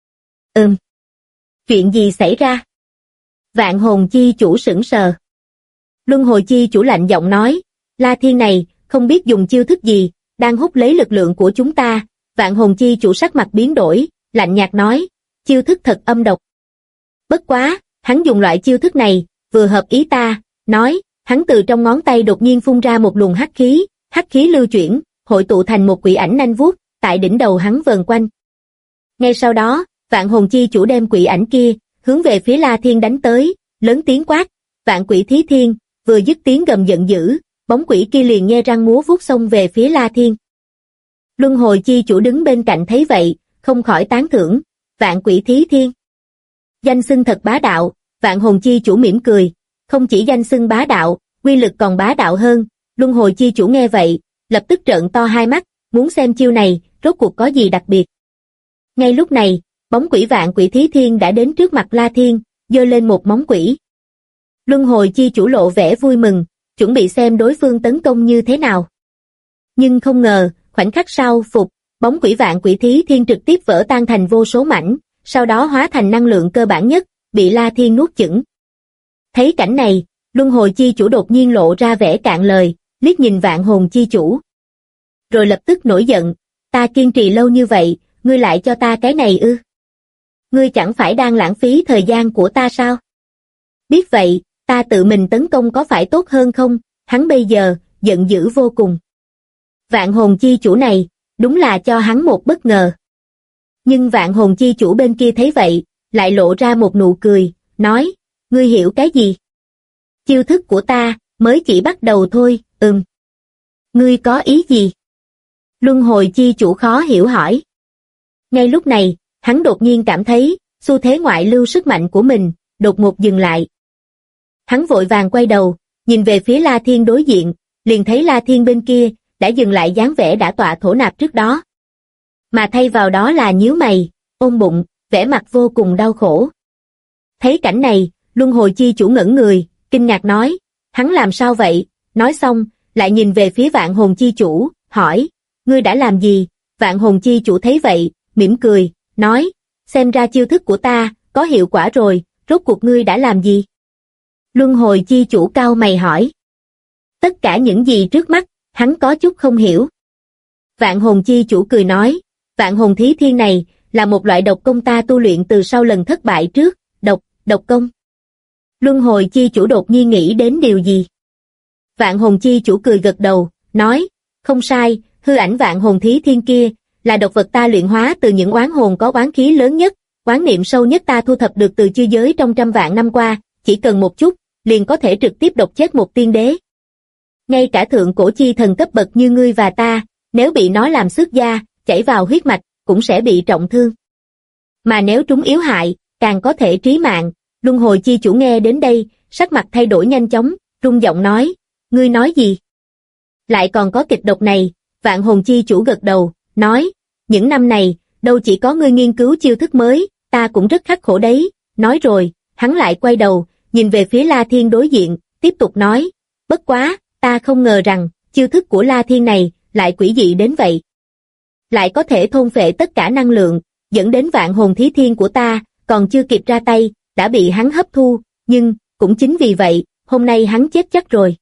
Chuyện gì xảy ra? Vạn hồn chi chủ sững sờ. Luân hồi chi chủ lạnh giọng nói, La Thiên này, không biết dùng chiêu thức gì, đang hút lấy lực lượng của chúng ta. Vạn hồn chi chủ sắc mặt biến đổi, lạnh nhạt nói, chiêu thức thật âm độc. Bất quá, hắn dùng loại chiêu thức này, vừa hợp ý ta, nói, hắn từ trong ngón tay đột nhiên phun ra một luồng hắc khí lưu chuyển, hội tụ thành một quỷ ảnh nanh vuốt, tại đỉnh đầu hắn vờn quanh. Ngay sau đó, vạn hồn chi chủ đem quỷ ảnh kia, hướng về phía La Thiên đánh tới, lớn tiếng quát, vạn quỷ thí thiên, vừa dứt tiếng gầm giận dữ, bóng quỷ kia liền nhe răng múa vuốt xông về phía La Thiên. Luân hồi chi chủ đứng bên cạnh thấy vậy, không khỏi tán thưởng, vạn quỷ thí thiên. Danh xưng thật bá đạo, vạn hồn chi chủ mỉm cười, không chỉ danh xưng bá đạo, uy lực còn bá đạo hơn. Luân hồi chi chủ nghe vậy, lập tức trợn to hai mắt, muốn xem chiêu này, rốt cuộc có gì đặc biệt. Ngay lúc này, bóng quỷ vạn quỷ thí thiên đã đến trước mặt La Thiên, giơ lên một móng quỷ. Luân hồi chi chủ lộ vẻ vui mừng, chuẩn bị xem đối phương tấn công như thế nào. Nhưng không ngờ, khoảnh khắc sau, bóng quỷ vạn quỷ thí thiên trực tiếp vỡ tan thành vô số mảnh, sau đó hóa thành năng lượng cơ bản nhất, bị La Thiên nuốt chửng. Thấy cảnh này, luân hồi chi chủ đột nhiên lộ ra vẻ cạn lời, liếc nhìn vạn hồn chi chủ. Rồi lập tức nổi giận, ta kiên trì lâu như vậy, ngươi lại cho ta cái này ư? Ngươi chẳng phải đang lãng phí thời gian của ta sao? Biết vậy, ta tự mình tấn công có phải tốt hơn không? Hắn bây giờ, giận dữ vô cùng. Vạn hồn chi chủ này, đúng là cho hắn một bất ngờ. Nhưng vạn hồn chi chủ bên kia thấy vậy, lại lộ ra một nụ cười, nói, ngươi hiểu cái gì? Chiêu thức của ta, mới chỉ bắt đầu thôi, Ngươi có ý gì? Luân hồi chi chủ khó hiểu hỏi. Ngay lúc này, hắn đột nhiên cảm thấy, xu thế ngoại lưu sức mạnh của mình, đột ngột dừng lại. Hắn vội vàng quay đầu, nhìn về phía La Thiên đối diện, liền thấy La Thiên bên kia, đã dừng lại dáng vẻ đã tọa thổ nạp trước đó. Mà thay vào đó là nhíu mày, ôm bụng, vẻ mặt vô cùng đau khổ. Thấy cảnh này, luân hồi chi chủ ngẩn người, kinh ngạc nói, hắn làm sao vậy? Nói xong, lại nhìn về phía vạn hồn chi chủ, hỏi, ngươi đã làm gì? Vạn hồn chi chủ thấy vậy, mỉm cười, nói, xem ra chiêu thức của ta, có hiệu quả rồi, rốt cuộc ngươi đã làm gì? Luân hồi chi chủ cau mày hỏi. Tất cả những gì trước mắt, hắn có chút không hiểu. Vạn hồn chi chủ cười nói, vạn hồn thí thiên này, là một loại độc công ta tu luyện từ sau lần thất bại trước, độc công. Luân hồi chi chủ đột nhiên nghĩ đến điều gì? Vạn hồn chi chủ cười gật đầu, nói, không sai, hư ảnh vạn hồn thí thiên kia, là độc vật ta luyện hóa từ những oán hồn có oán khí lớn nhất, oán niệm sâu nhất ta thu thập được từ chư giới trong trăm vạn năm qua, chỉ cần một chút, liền có thể trực tiếp độc chết một tiên đế. Ngay cả thượng cổ chi thần cấp bậc như ngươi và ta, nếu bị nó làm xước da, chảy vào huyết mạch, cũng sẽ bị trọng thương. Mà nếu trúng yếu hại, càng có thể trí mạng. Luân hồi chi chủ nghe đến đây, sắc mặt thay đổi nhanh chóng, rung giọng nói, ngươi nói gì? Lại còn có kịch độc này? Vạn hồn chi chủ gật đầu, nói, những năm này, đâu chỉ có ngươi nghiên cứu chiêu thức mới, ta cũng rất khắc khổ đấy. Nói rồi, hắn lại quay đầu, nhìn về phía La Thiên đối diện, tiếp tục nói, bất quá, ta không ngờ rằng, chiêu thức của La Thiên này, lại quỷ dị đến vậy. Lại có thể thôn phệ tất cả năng lượng, dẫn đến vạn hồn thí thiên của ta, còn chưa kịp ra tay, đã bị hắn hấp thu, nhưng, cũng chính vì vậy, hôm nay hắn chết chắc rồi.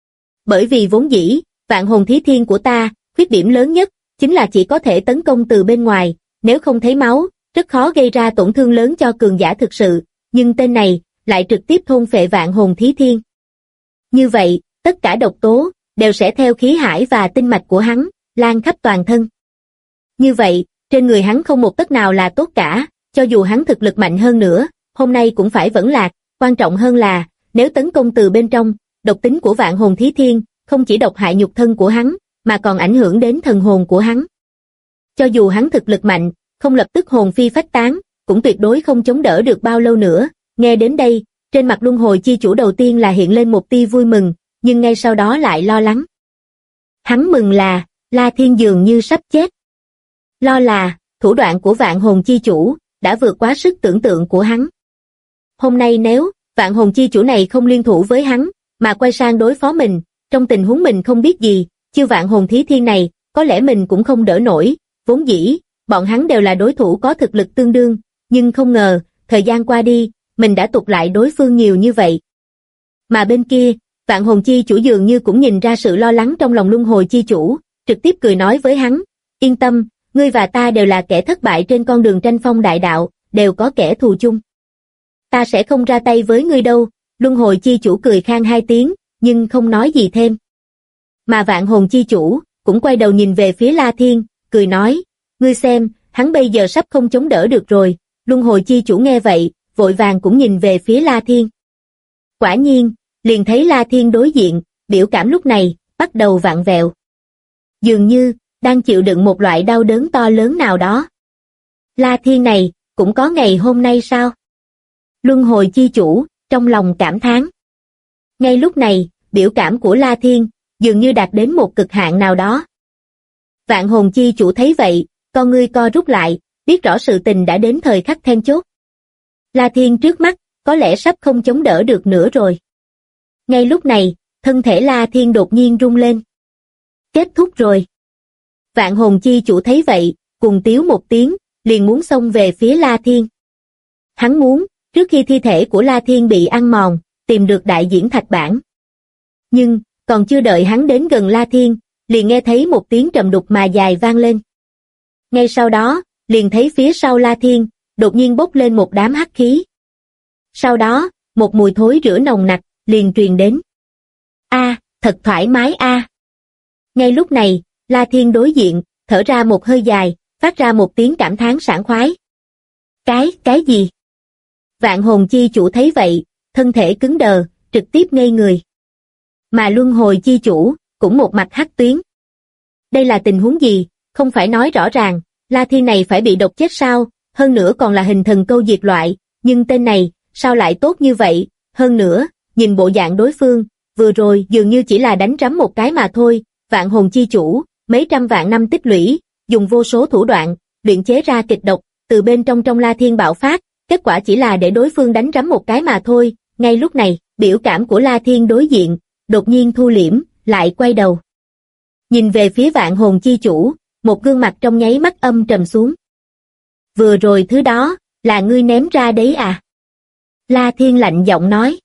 Bởi vì vốn dĩ, vạn hồn thí thiên của ta, khuyết điểm lớn nhất, chính là chỉ có thể tấn công từ bên ngoài, nếu không thấy máu, rất khó gây ra tổn thương lớn cho cường giả thực sự, nhưng tên này lại trực tiếp thôn phệ vạn hồn thí thiên. Như vậy, tất cả độc tố đều sẽ theo khí hải và tinh mạch của hắn lan khắp toàn thân. Như vậy, trên người hắn không một tấc nào là tốt cả, cho dù hắn thực lực mạnh hơn nữa, hôm nay cũng phải vẫn lạc, quan trọng hơn là, nếu tấn công từ bên trong, độc tính của vạn hồn thí thiên không chỉ độc hại nhục thân của hắn, mà còn ảnh hưởng đến thần hồn của hắn. Cho dù hắn thực lực mạnh, không lập tức hồn phi phách tán, cũng tuyệt đối không chống đỡ được bao lâu nữa. Nghe đến đây, trên mặt luân hồi chi chủ đầu tiên là hiện lên một tia vui mừng, nhưng ngay sau đó lại lo lắng. Hắn mừng là, La Thiên dường như sắp chết. Lo là, thủ đoạn của vạn hồn chi chủ đã vượt quá sức tưởng tượng của hắn. Hôm nay nếu vạn hồn chi chủ này không liên thủ với hắn, mà quay sang đối phó mình, trong tình huống mình không biết gì, chiêu vạn hồn thí thiên này, có lẽ mình cũng không đỡ nổi. Vốn dĩ, bọn hắn đều là đối thủ có thực lực tương đương, nhưng không ngờ, thời gian qua đi, mình đã tụt lại đối phương nhiều như vậy. Mà bên kia, vạn hồn chi chủ dường như cũng nhìn ra sự lo lắng trong lòng luân hồi chi chủ, trực tiếp cười nói với hắn, yên tâm, ngươi và ta đều là kẻ thất bại trên con đường tranh phong đại đạo, đều có kẻ thù chung. Ta sẽ không ra tay với ngươi đâu. Luân hồi chi chủ cười khan hai tiếng, nhưng không nói gì thêm. Mà vạn hồn chi chủ cũng quay đầu nhìn về phía La Thiên, cười nói, ngươi xem, hắn bây giờ sắp không chống đỡ được rồi. Luân hồi chi chủ nghe vậy, vội vàng cũng nhìn về phía La Thiên. Quả nhiên, liền thấy La Thiên đối diện, biểu cảm lúc này bắt đầu vặn vẹo. Dường như đang chịu đựng một loại đau đớn to lớn nào đó. La Thiên này cũng có ngày hôm nay sao? Luân hồi chi chủ trong lòng cảm thán. Ngay lúc này, biểu cảm của La Thiên dường như đạt đến một cực hạn nào đó. Vạn hồn chi chủ thấy vậy, con ngươi co rút lại, biết rõ sự tình đã đến thời khắc then chốt. La Thiên trước mắt, có lẽ sắp không chống đỡ được nữa rồi. Ngay lúc này, thân thể La Thiên đột nhiên rung lên. Kết thúc rồi. Vạn hồn chi chủ thấy vậy, cùng tiếu một tiếng, liền muốn xông về phía La Thiên. Hắn muốn, trước khi thi thể của La Thiên bị ăn mòn, tìm được đại diễn thạch bản. Nhưng, còn chưa đợi hắn đến gần La Thiên, liền nghe thấy một tiếng trầm đục mà dài vang lên. Ngay sau đó, liền thấy phía sau La Thiên, đột nhiên bốc lên một đám hắc khí. Sau đó, một mùi thối rữa nồng nặc, liền truyền đến. Thật thoải mái a. Ngay lúc này, La Thiên đối diện, thở ra một hơi dài, phát ra một tiếng cảm thán sảng khoái. Cái gì? Vạn hồn chi chủ thấy vậy, thân thể cứng đờ, trực tiếp ngây người. Mà luân hồi chi chủ, cũng một mặt hắc tuyến. Đây là tình huống gì, không phải nói rõ ràng, La Thiên này phải bị độc chết sao, hơn nữa còn là hình thần câu diệt loại, nhưng tên này, sao lại tốt như vậy, hơn nữa, nhìn bộ dạng đối phương, vừa rồi dường như chỉ là đánh rắm một cái mà thôi. Vạn hồn chi chủ, mấy trăm vạn năm tích lũy, dùng vô số thủ đoạn, luyện chế ra kịch độc, từ bên trong La Thiên bạo phát, kết quả chỉ là để đối phương đánh rắm một cái mà thôi. Ngay lúc này, biểu cảm của La Thiên đối diện, đột nhiên thu liễm, lại quay đầu. Nhìn về phía vạn hồn chi chủ, một gương mặt trong nháy mắt âm trầm xuống. Vừa rồi thứ đó, là ngươi ném ra đấy à? La Thiên lạnh giọng nói.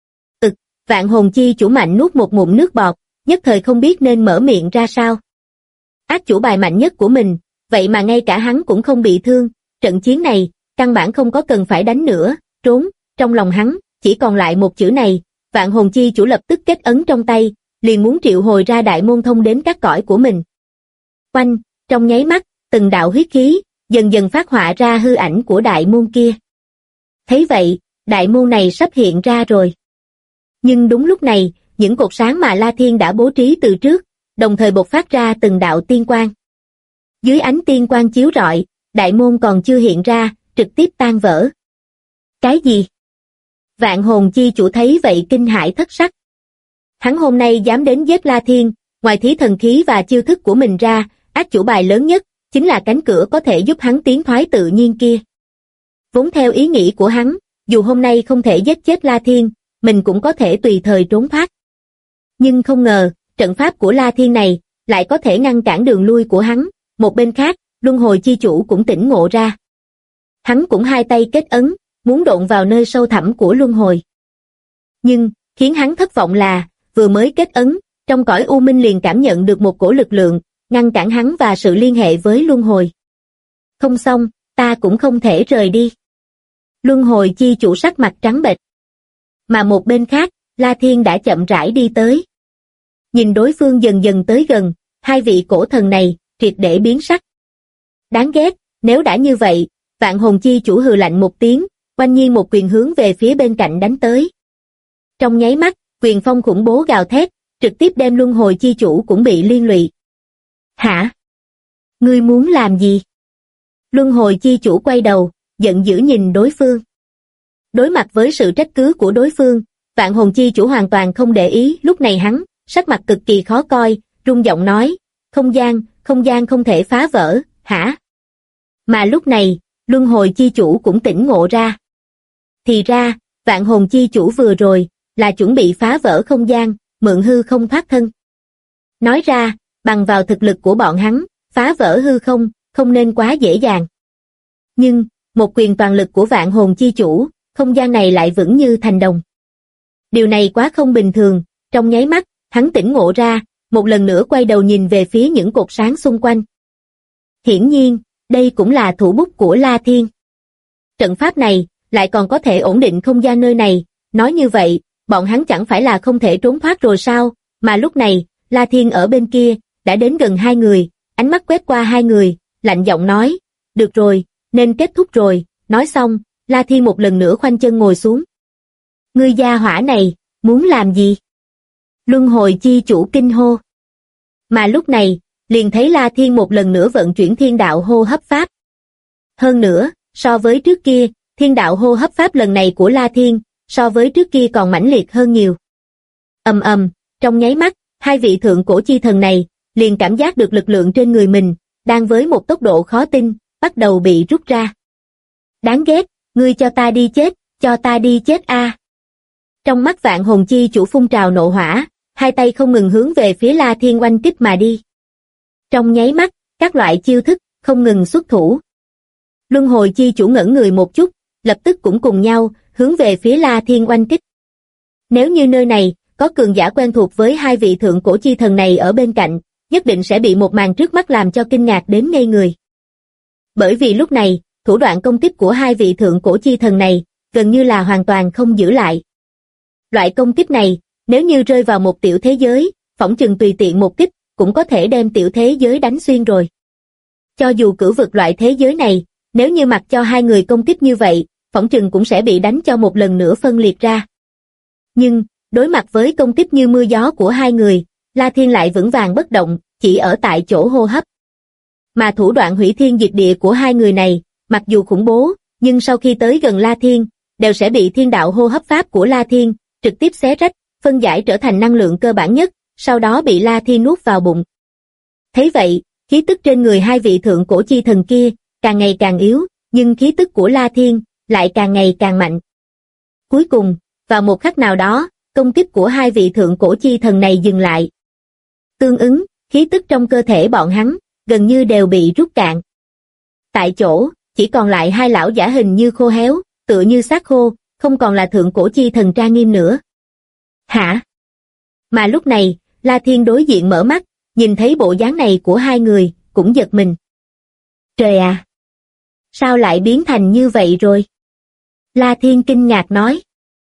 Vạn hồn chi chủ mạnh nuốt một ngụm nước bọt, nhất thời không biết nên mở miệng ra sao. Ác chủ bài mạnh nhất của mình, vậy mà ngay cả hắn cũng không bị thương, trận chiến này, căn bản không có cần phải đánh nữa, trốn, trong lòng hắn, chỉ còn lại một chữ này. Vạn hồn chi chủ lập tức kết ấn trong tay, liền muốn triệu hồi ra đại môn thông đến các cõi của mình. Oanh, trong nháy mắt, từng đạo huyết khí, dần dần phát họa ra hư ảnh của đại môn kia. Thấy vậy, đại môn này sắp hiện ra rồi. Nhưng đúng lúc này, những cột sáng mà La Thiên đã bố trí từ trước, đồng thời bộc phát ra từng đạo tiên quang. Dưới ánh tiên quang chiếu rọi, đại môn còn chưa hiện ra, trực tiếp tan vỡ. Cái gì? Vạn hồn chi chủ thấy vậy kinh hãi thất sắc. Hắn hôm nay dám đến giết La Thiên, ngoài thí thần khí và chiêu thức của mình ra, ác chủ bài lớn nhất, chính là cánh cửa có thể giúp hắn tiến thoái tự nhiên kia. Vốn theo ý nghĩ của hắn, dù hôm nay không thể giết chết La Thiên, mình cũng có thể tùy thời trốn thoát. Nhưng không ngờ, trận pháp của La Thiên này, lại có thể ngăn cản đường lui của hắn. Một bên khác, luân hồi chi chủ cũng tỉnh ngộ ra. Hắn cũng hai tay kết ấn, muốn độn vào nơi sâu thẳm của luân hồi. Nhưng, khiến hắn thất vọng là, vừa mới kết ấn, trong cõi u minh liền cảm nhận được một cổ lực lượng, ngăn cản hắn và sự liên hệ với luân hồi. Không xong, ta cũng không thể rời đi. Luân hồi chi chủ sắc mặt trắng bệch. Mà một bên khác, La Thiên đã chậm rãi đi tới. Nhìn đối phương dần dần tới gần, hai vị cổ thần này, triệt để biến sắc. Đáng ghét, nếu đã như vậy, Vạn Hồn chi chủ hừ lạnh một tiếng, oanh nhiên một quyền hướng về phía bên cạnh đánh tới. Trong nháy mắt, quyền phong khủng bố gào thét, trực tiếp đem luân hồi chi chủ cũng bị liên lụy. Hả? Ngươi muốn làm gì? Luân hồi chi chủ quay đầu, giận dữ nhìn đối phương. Đối mặt với sự trách cứ của đối phương, Vạn Hồn chi chủ hoàn toàn không để ý, lúc này hắn, sắc mặt cực kỳ khó coi, run giọng nói, không gian không thể phá vỡ, hả? Mà lúc này, luân hồi chi chủ cũng tỉnh ngộ ra. Thì ra, Vạn Hồn chi chủ vừa rồi, là chuẩn bị phá vỡ không gian, mượn hư không thoát thân. Nói ra, bằng vào thực lực của bọn hắn, phá vỡ hư không, không nên quá dễ dàng. Nhưng, một quyền toàn lực của Vạn Hồn chi chủ, không gian này lại vững như thành đồng. Điều này quá không bình thường, trong nháy mắt, hắn tỉnh ngộ ra, một lần nữa quay đầu nhìn về phía những cột sáng xung quanh. Hiển nhiên, đây cũng là thủ bút của La Thiên. Trận pháp này, lại còn có thể ổn định không gian nơi này, nói như vậy, bọn hắn chẳng phải là không thể trốn thoát rồi sao, mà lúc này, La Thiên ở bên kia, đã đến gần hai người, ánh mắt quét qua hai người, lạnh giọng nói, được rồi, nên kết thúc rồi, nói xong, La Thiên một lần nữa khoanh chân ngồi xuống. Ngươi gia hỏa này, muốn làm gì? Luân hồi chi chủ kinh hô. Mà lúc này, liền thấy La Thiên một lần nữa vận chuyển thiên đạo hô hấp pháp. Hơn nữa, so với trước kia, thiên đạo hô hấp pháp lần này của La Thiên, so với trước kia còn mãnh liệt hơn nhiều. Ầm ầm, trong nháy mắt, hai vị thượng cổ chi thần này, liền cảm giác được lực lượng trên người mình, đang với một tốc độ khó tin, bắt đầu bị rút ra. Đáng ghét, ngươi cho ta đi chết, cho ta đi chết a. Trong mắt Vạn Hồn chi chủ phun trào nộ hỏa, hai tay không ngừng hướng về phía La Thiên oanh kích mà đi. Trong nháy mắt, các loại chiêu thức, không ngừng xuất thủ. Luân hồi chi chủ ngẩn người một chút, lập tức cũng cùng nhau, hướng về phía La Thiên oanh kích. Nếu như nơi này, có cường giả quen thuộc với hai vị thượng cổ chi thần này ở bên cạnh, nhất định sẽ bị một màn trước mắt làm cho kinh ngạc đến ngây người. Bởi vì lúc này, thủ đoạn công kích của hai vị thượng cổ chi thần này, gần như là hoàn toàn không giữ lại. Loại công kích này, nếu như rơi vào một tiểu thế giới, phỏng chừng tùy tiện một kích, cũng có thể đem tiểu thế giới đánh xuyên rồi. Cho dù cửu vực loại thế giới này, nếu như mặc cho hai người công kích như vậy, phỏng chừng cũng sẽ bị đánh cho một lần nữa phân liệt ra. Nhưng, đối mặt với công kích như mưa gió của hai người, La Thiên lại vững vàng bất động, chỉ ở tại chỗ hô hấp. Mà thủ đoạn hủy thiên diệt địa của hai người này, mặc dù khủng bố, nhưng sau khi tới gần La Thiên, đều sẽ bị thiên đạo hô hấp pháp của La Thiên trực tiếp xé rách, phân giải trở thành năng lượng cơ bản nhất, sau đó bị La Thiên nuốt vào bụng. Thấy vậy, khí tức trên người hai vị thượng cổ chi thần kia, càng ngày càng yếu, nhưng khí tức của La Thiên lại càng ngày càng mạnh. Cuối cùng, vào một khắc nào đó, công kích của hai vị thượng cổ chi thần này dừng lại. Tương ứng, khí tức trong cơ thể bọn hắn, gần như đều bị rút cạn. Tại chỗ, chỉ còn lại hai lão giả hình như khô héo, tựa như xác khô, không còn là thượng cổ chi thần trang nghiêm nữa. Hả? Mà lúc này, La Thiên đối diện mở mắt, nhìn thấy bộ dáng này của hai người, cũng giật mình. Trời à! Sao lại biến thành như vậy rồi? La Thiên kinh ngạc nói.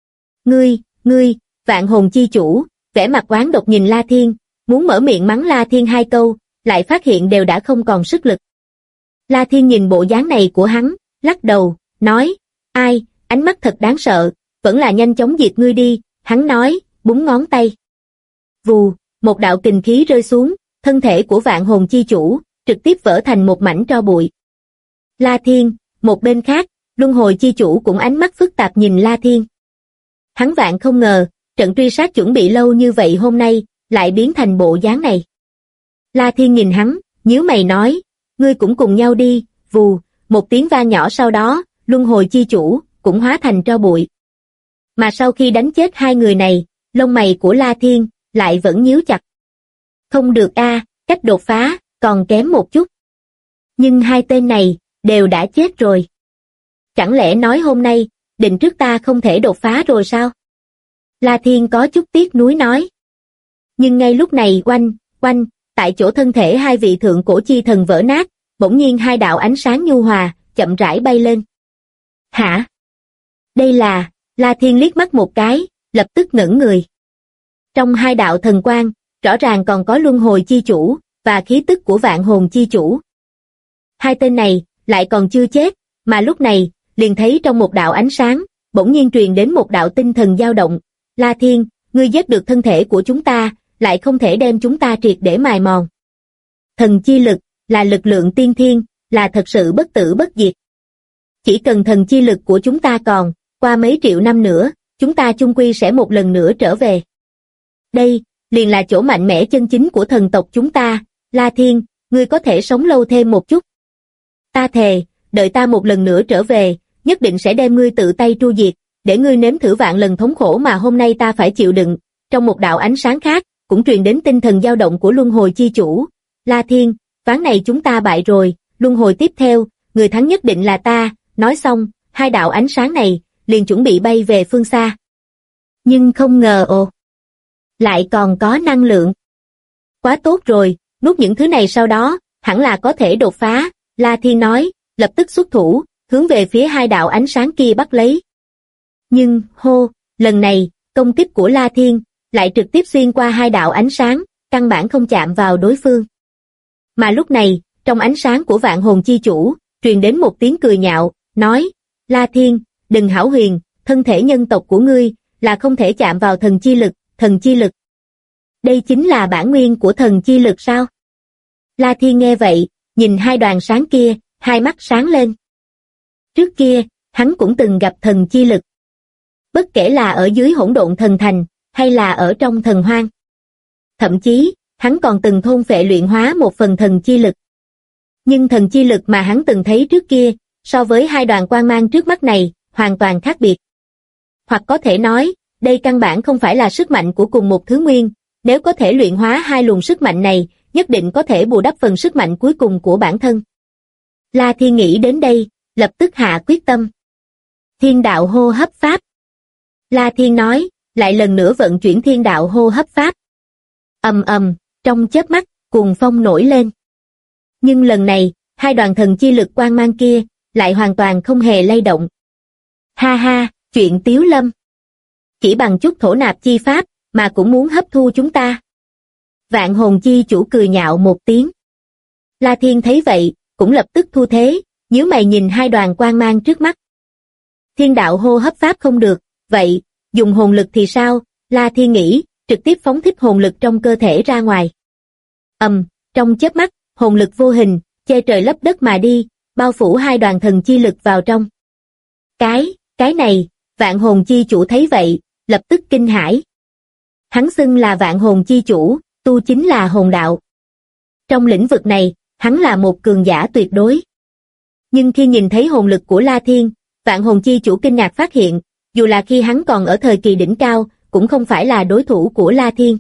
Ngươi, Vạn Hồn chi chủ, vẻ mặt oán độc nhìn La Thiên, muốn mở miệng mắng La Thiên hai câu, lại phát hiện đều đã không còn sức lực. La Thiên nhìn bộ dáng này của hắn, lắc đầu, nói, ai, ánh mắt thật đáng sợ, vẫn là nhanh chóng diệt ngươi đi, hắn nói, búng ngón tay. Vù, một đạo kình khí rơi xuống, thân thể của Vạn Hồn chi chủ, trực tiếp vỡ thành một mảnh tro bụi. La Thiên, một bên khác, Luân hồi chi chủ cũng ánh mắt phức tạp nhìn La Thiên. Hắn vạn không ngờ, trận truy sát chuẩn bị lâu như vậy hôm nay, lại biến thành bộ dáng này. La Thiên nhìn hắn, nhíu mày nói, ngươi cũng cùng nhau đi, vù, một tiếng vang nhỏ sau đó, Luân hồi chi chủ, cũng hóa thành tro bụi. Mà sau khi đánh chết hai người này, lông mày của La Thiên, lại vẫn nhíu chặt. Không được a, cách đột phá, còn kém một chút. Nhưng hai tên này, đều đã chết rồi. Chẳng lẽ nói hôm nay, định trước ta không thể đột phá rồi sao? La Thiên có chút tiếc nuối nói. Nhưng ngay lúc này oanh, tại chỗ thân thể hai vị thượng cổ chi thần vỡ nát, bỗng nhiên hai đạo ánh sáng nhu hòa, chậm rãi bay lên. Hả? Đây là, La Thiên liếc mắt một cái, lập tức ngẩn người. Trong hai đạo thần quang, rõ ràng còn có luân hồi chi chủ, và khí tức của vạn hồn chi chủ. Hai tên này, lại còn chưa chết, mà lúc này, liền thấy trong một đạo ánh sáng, bỗng nhiên truyền đến một đạo tinh thần dao động. La Thiên, ngươi giết được thân thể của chúng ta, lại không thể đem chúng ta triệt để mài mòn. Thần chi lực, là lực lượng tiên thiên, là thật sự bất tử bất diệt. Chỉ cần thần chi lực của chúng ta còn, qua mấy triệu năm nữa, chúng ta chung quy sẽ một lần nữa trở về. Đây, liền là chỗ mạnh mẽ chân chính của thần tộc chúng ta. La Thiên, ngươi có thể sống lâu thêm một chút. Ta thề, đợi ta một lần nữa trở về, nhất định sẽ đem ngươi tự tay tru diệt, để ngươi nếm thử vạn lần thống khổ mà hôm nay ta phải chịu đựng. Trong một đạo ánh sáng khác, cũng truyền đến tinh thần dao động của luân hồi chi chủ. La Thiên, ván này chúng ta bại rồi, luân hồi tiếp theo, người thắng nhất định là ta. Nói xong, hai đạo ánh sáng này, liền chuẩn bị bay về phương xa. Nhưng không ngờ lại còn có năng lượng. Quá tốt rồi, nuốt những thứ này sau đó, hẳn là có thể đột phá, La Thiên nói, lập tức xuất thủ, hướng về phía hai đạo ánh sáng kia bắt lấy. Nhưng, lần này, công kích của La Thiên, lại trực tiếp xuyên qua hai đạo ánh sáng, căn bản không chạm vào đối phương. Mà lúc này, trong ánh sáng của vạn hồn chi chủ, truyền đến một tiếng cười nhạo, nói, La Thiên, đừng hão huyền, thân thể nhân tộc của ngươi, là không thể chạm vào thần chi lực. Đây chính là bản nguyên của thần chi lực sao? La Thiên nghe vậy, nhìn hai đoàn sáng kia, hai mắt sáng lên. Trước kia, hắn cũng từng gặp thần chi lực. Bất kể là ở dưới hỗn độn thần thành, hay là ở trong thần hoang. Thậm chí, hắn còn từng thôn phệ luyện hóa một phần thần chi lực. Nhưng thần chi lực mà hắn từng thấy trước kia, so với hai đoàn quang mang trước mắt này, hoàn toàn khác biệt. Hoặc có thể nói, đây căn bản không phải là sức mạnh của cùng một thứ nguyên, nếu có thể luyện hóa hai luồng sức mạnh này, nhất định có thể bù đắp phần sức mạnh cuối cùng của bản thân. La Thiên nghĩ đến đây, lập tức hạ quyết tâm. Thiên đạo hô hấp pháp. La Thiên nói, lại lần nữa vận chuyển thiên đạo hô hấp pháp. Ầm ầm, trong chớp mắt, cuồng phong nổi lên. Nhưng lần này, hai đoàn thần chi lực quang mang kia, lại hoàn toàn không hề lay động. Ha ha, chuyện Tiếu Lâm. Chỉ bằng chút thổ nạp chi pháp, mà cũng muốn hấp thu chúng ta. Vạn hồn chi chủ cười nhạo một tiếng. La Thiên thấy vậy, cũng lập tức thu thế, nhíu mày nhìn hai đoàn quang mang trước mắt. Thiên đạo hô hấp pháp không được, vậy, dùng hồn lực thì sao? La Thiên nghĩ, trực tiếp phóng thích hồn lực trong cơ thể ra ngoài. Trong chớp mắt, hồn lực vô hình, che trời lấp đất mà đi, bao phủ hai đoàn thần chi lực vào trong. Cái này, vạn hồn chi chủ thấy vậy, lập tức kinh hãi. Hắn xưng là vạn hồn chi chủ, tu chính là hồn đạo. Trong lĩnh vực này, hắn là một cường giả tuyệt đối. Nhưng khi nhìn thấy hồn lực của La Thiên, vạn hồn chi chủ kinh ngạc phát hiện, dù là khi hắn còn ở thời kỳ đỉnh cao, cũng không phải là đối thủ của La Thiên.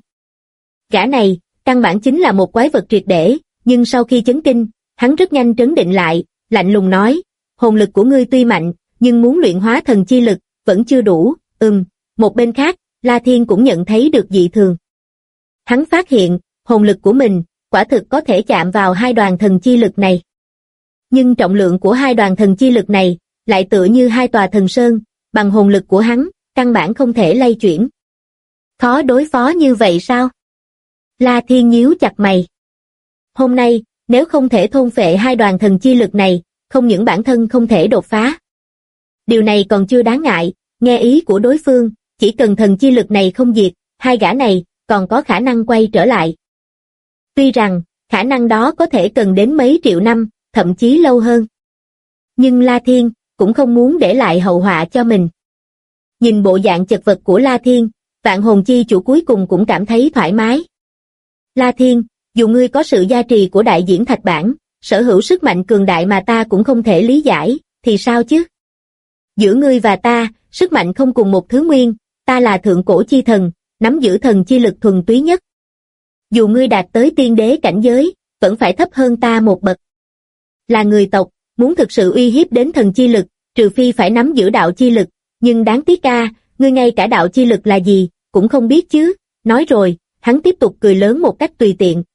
Gã này, căn bản chính là một quái vật triệt để, nhưng sau khi chấn kinh, hắn rất nhanh trấn định lại, lạnh lùng nói, hồn lực của ngươi tuy mạnh, nhưng muốn luyện hóa thần chi lực, vẫn chưa đủ. Một bên khác, La Thiên cũng nhận thấy được dị thường. Hắn phát hiện, hồn lực của mình, quả thực có thể chạm vào hai đoàn thần chi lực này. Nhưng trọng lượng của hai đoàn thần chi lực này, lại tựa như hai tòa thần sơn, bằng hồn lực của hắn, căn bản không thể lay chuyển. Khó đối phó như vậy sao? La Thiên nhíu chặt mày. Hôm nay, nếu không thể thôn phệ hai đoàn thần chi lực này, không những bản thân không thể đột phá. Điều này còn chưa đáng ngại, nghe ý của đối phương, chỉ cần thần chi lực này không diệt, hai gã này còn có khả năng quay trở lại. Tuy rằng, khả năng đó có thể cần đến mấy triệu năm, thậm chí lâu hơn. Nhưng La Thiên cũng không muốn để lại hậu họa cho mình. Nhìn bộ dạng chật vật của La Thiên, vạn hồn chi chủ cuối cùng cũng cảm thấy thoải mái. La Thiên, dù ngươi có sự gia trì của đại diễn thạch bản, sở hữu sức mạnh cường đại mà ta cũng không thể lý giải, thì sao chứ? Giữa ngươi và ta, sức mạnh không cùng một thứ nguyên, ta là thượng cổ chi thần, nắm giữ thần chi lực thuần túy nhất. Dù ngươi đạt tới tiên đế cảnh giới, vẫn phải thấp hơn ta một bậc. Là người tộc, muốn thực sự uy hiếp đến thần chi lực, trừ phi phải nắm giữ đạo chi lực, nhưng đáng tiếc ngươi ngay cả đạo chi lực là gì, cũng không biết chứ. Nói rồi, hắn tiếp tục cười lớn một cách tùy tiện.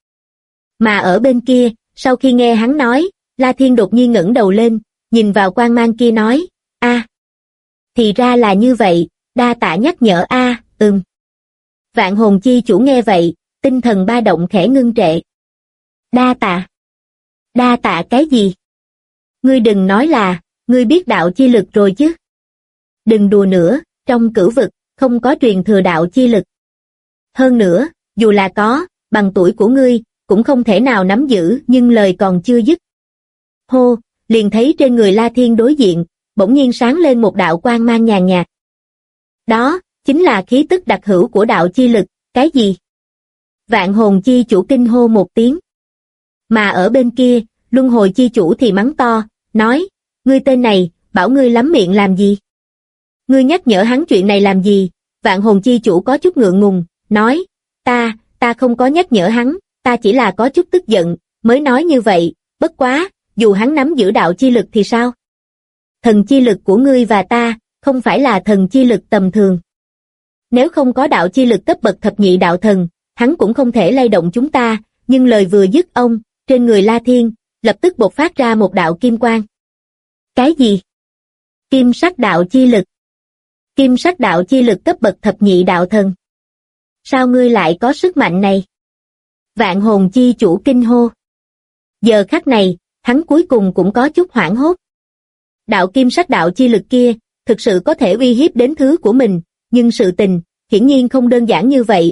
Mà ở bên kia, sau khi nghe hắn nói, La Thiên đột nhiên ngẩng đầu lên, nhìn vào quang mang kia nói, Thì ra là như vậy, đa tạ nhắc nhở a. Vạn hồn chi chủ nghe vậy, tinh thần ba động khẽ ngưng trệ. Đa tạ? Đa tạ cái gì? Ngươi đừng nói là, ngươi biết đạo chi lực rồi chứ? Đừng đùa nữa, trong cửu vực, không có truyền thừa đạo chi lực. Hơn nữa, dù là có, bằng tuổi của ngươi, cũng không thể nào nắm giữ, nhưng lời còn chưa dứt. Hô, liền thấy trên người La Thiên đối diện, bỗng nhiên sáng lên một đạo quang mang nhàn nhạt. Đó, chính là khí tức đặc hữu của đạo chi lực, cái gì? Vạn hồn chi chủ kinh hô một tiếng. Mà ở bên kia, luân hồi chi chủ thì mắng to, nói, ngươi tên này, bảo ngươi lắm miệng làm gì? Ngươi nhắc nhở hắn chuyện này làm gì? Vạn hồn chi chủ có chút ngượng ngùng, nói, ta không có nhắc nhở hắn, ta chỉ là có chút tức giận, mới nói như vậy, bất quá, dù hắn nắm giữ đạo chi lực thì sao? Thần chi lực của ngươi và ta, không phải là thần chi lực tầm thường. Nếu không có đạo chi lực cấp bậc thập nhị đạo thần, hắn cũng không thể lay động chúng ta, nhưng lời vừa dứt ông, trên người La Thiên, lập tức bộc phát ra một đạo kim quang. Cái gì? Kim sắc đạo chi lực. Kim sắc đạo chi lực cấp bậc thập nhị đạo thần. Sao ngươi lại có sức mạnh này? Vạn hồn chi chủ kinh hô. Giờ khắc này, hắn cuối cùng cũng có chút hoảng hốt. Đạo kim sắc đạo chi lực kia, thực sự có thể uy hiếp đến thứ của mình, nhưng sự tình, hiển nhiên không đơn giản như vậy.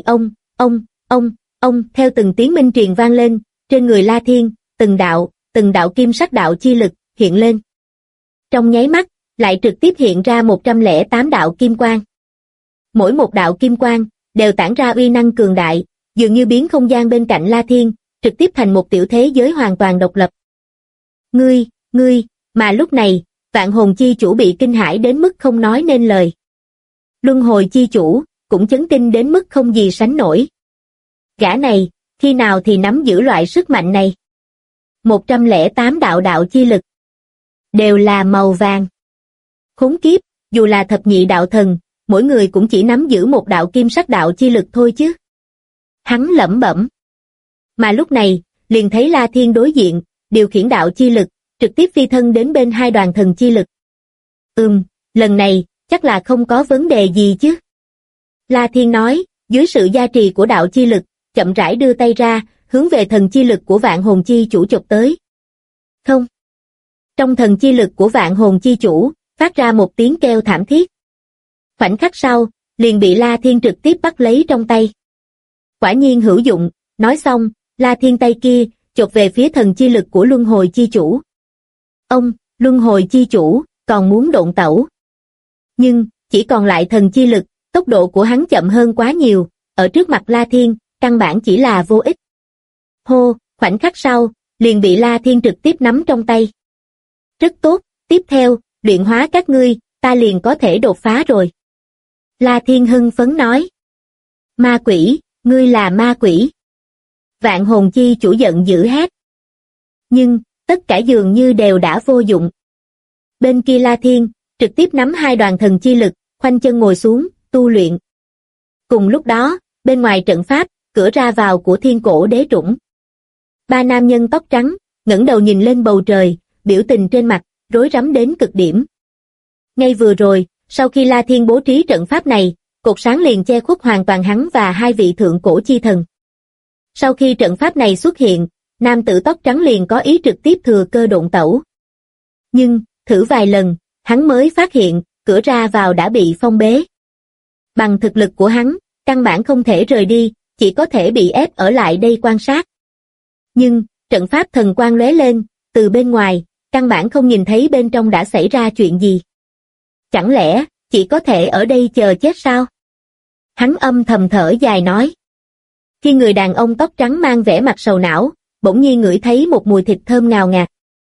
Ông, theo từng tiếng minh truyền vang lên, trên người La Thiên, từng đạo kim sắc đạo chi lực, hiện lên. Trong nháy mắt, lại trực tiếp hiện ra 108 đạo kim quang. Mỗi một đạo kim quang, đều tản ra uy năng cường đại, dường như biến không gian bên cạnh La Thiên, trực tiếp thành một tiểu thế giới hoàn toàn độc lập. Ngươi, mà lúc này, vạn hồn chi chủ bị kinh hãi đến mức không nói nên lời. Luân hồi chi chủ, cũng chấn kinh đến mức không gì sánh nổi. Gã này, khi nào thì nắm giữ loại sức mạnh này? 108 đạo chi lực. Đều là màu vàng. Khốn kiếp, dù là thập nhị đạo thần, mỗi người cũng chỉ nắm giữ một đạo kim sắc đạo chi lực thôi chứ. Hắn lẩm bẩm. Mà lúc này, liền thấy La Thiên đối diện, điều khiển đạo chi lực, trực tiếp phi thân đến bên hai đoàn thần chi lực. Lần này, chắc là không có vấn đề gì chứ. La Thiên nói, dưới sự gia trì của đạo chi lực, chậm rãi đưa tay ra, hướng về thần chi lực của vạn hồn chi chủ chụp tới. Không. Trong thần chi lực của vạn hồn chi chủ, phát ra một tiếng kêu thảm thiết. Khoảnh khắc sau, liền bị La Thiên trực tiếp bắt lấy trong tay. Quả nhiên hữu dụng, nói xong, La Thiên tay kia, chộp về phía thần chi lực của luân hồi chi chủ. Ông, luân hồi chi chủ, còn muốn độn tẩu. Nhưng, chỉ còn lại thần chi lực, tốc độ của hắn chậm hơn quá nhiều, ở trước mặt La Thiên, căn bản chỉ là vô ích. Hô, khoảnh khắc sau, liền bị La Thiên trực tiếp nắm trong tay. Rất tốt, tiếp theo, luyện hóa các ngươi, ta liền có thể đột phá rồi. La Thiên hưng phấn nói. Ma quỷ, ngươi là ma quỷ. Vạn hồn chi chủ giận dữ hét. Nhưng, tất cả dường như đều đã vô dụng. Bên kia La Thiên, trực tiếp nắm hai đoàn thần chi lực, khoanh chân ngồi xuống, tu luyện. Cùng lúc đó, bên ngoài trận pháp, cửa ra vào của Thiên Cổ Đế Trũng. Ba nam nhân tóc trắng, ngẩng đầu nhìn lên bầu trời, biểu tình trên mặt, rối rắm đến cực điểm. Ngay vừa rồi, sau khi La Thiên bố trí trận pháp này, cột sáng liền che khuất hoàn toàn hắn và hai vị thượng cổ chi thần. Sau khi trận pháp này xuất hiện, nam tử tóc trắng liền có ý trực tiếp thừa cơ độn tẩu. Nhưng, thử vài lần, hắn mới phát hiện, cửa ra vào đã bị phong bế. Bằng thực lực của hắn, căn bản không thể rời đi, chỉ có thể bị ép ở lại đây quan sát. Nhưng, trận pháp thần quang lóe lên, từ bên ngoài, căn bản không nhìn thấy bên trong đã xảy ra chuyện gì. Chẳng lẽ, chỉ có thể ở đây chờ chết sao? Hắn âm thầm thở dài nói. Khi người đàn ông tóc trắng mang vẻ mặt sầu não, bỗng nhiên ngửi thấy một mùi thịt thơm ngào ngạt.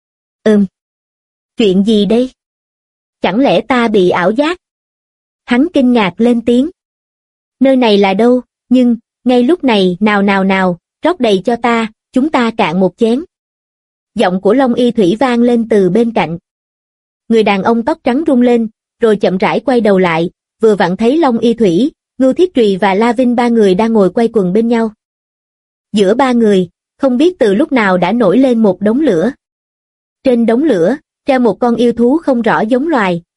Chuyện gì đây? Chẳng lẽ ta bị ảo giác? Hắn kinh ngạc lên tiếng. Nơi này là đâu? Nhưng, ngay lúc này, nào, rót đầy cho ta, chúng ta cạn một chén. Giọng của Long Y Thủy vang lên từ bên cạnh. Người đàn ông tóc trắng rung lên, rồi chậm rãi quay đầu lại, vừa vặn thấy Long Y Thủy, Ngưu Thiết Trùy và La Vinh ba người đang ngồi quay quần bên nhau. Giữa ba người, không biết từ lúc nào đã nổi lên một đống lửa. Trên đống lửa, treo một con yêu thú không rõ giống loài,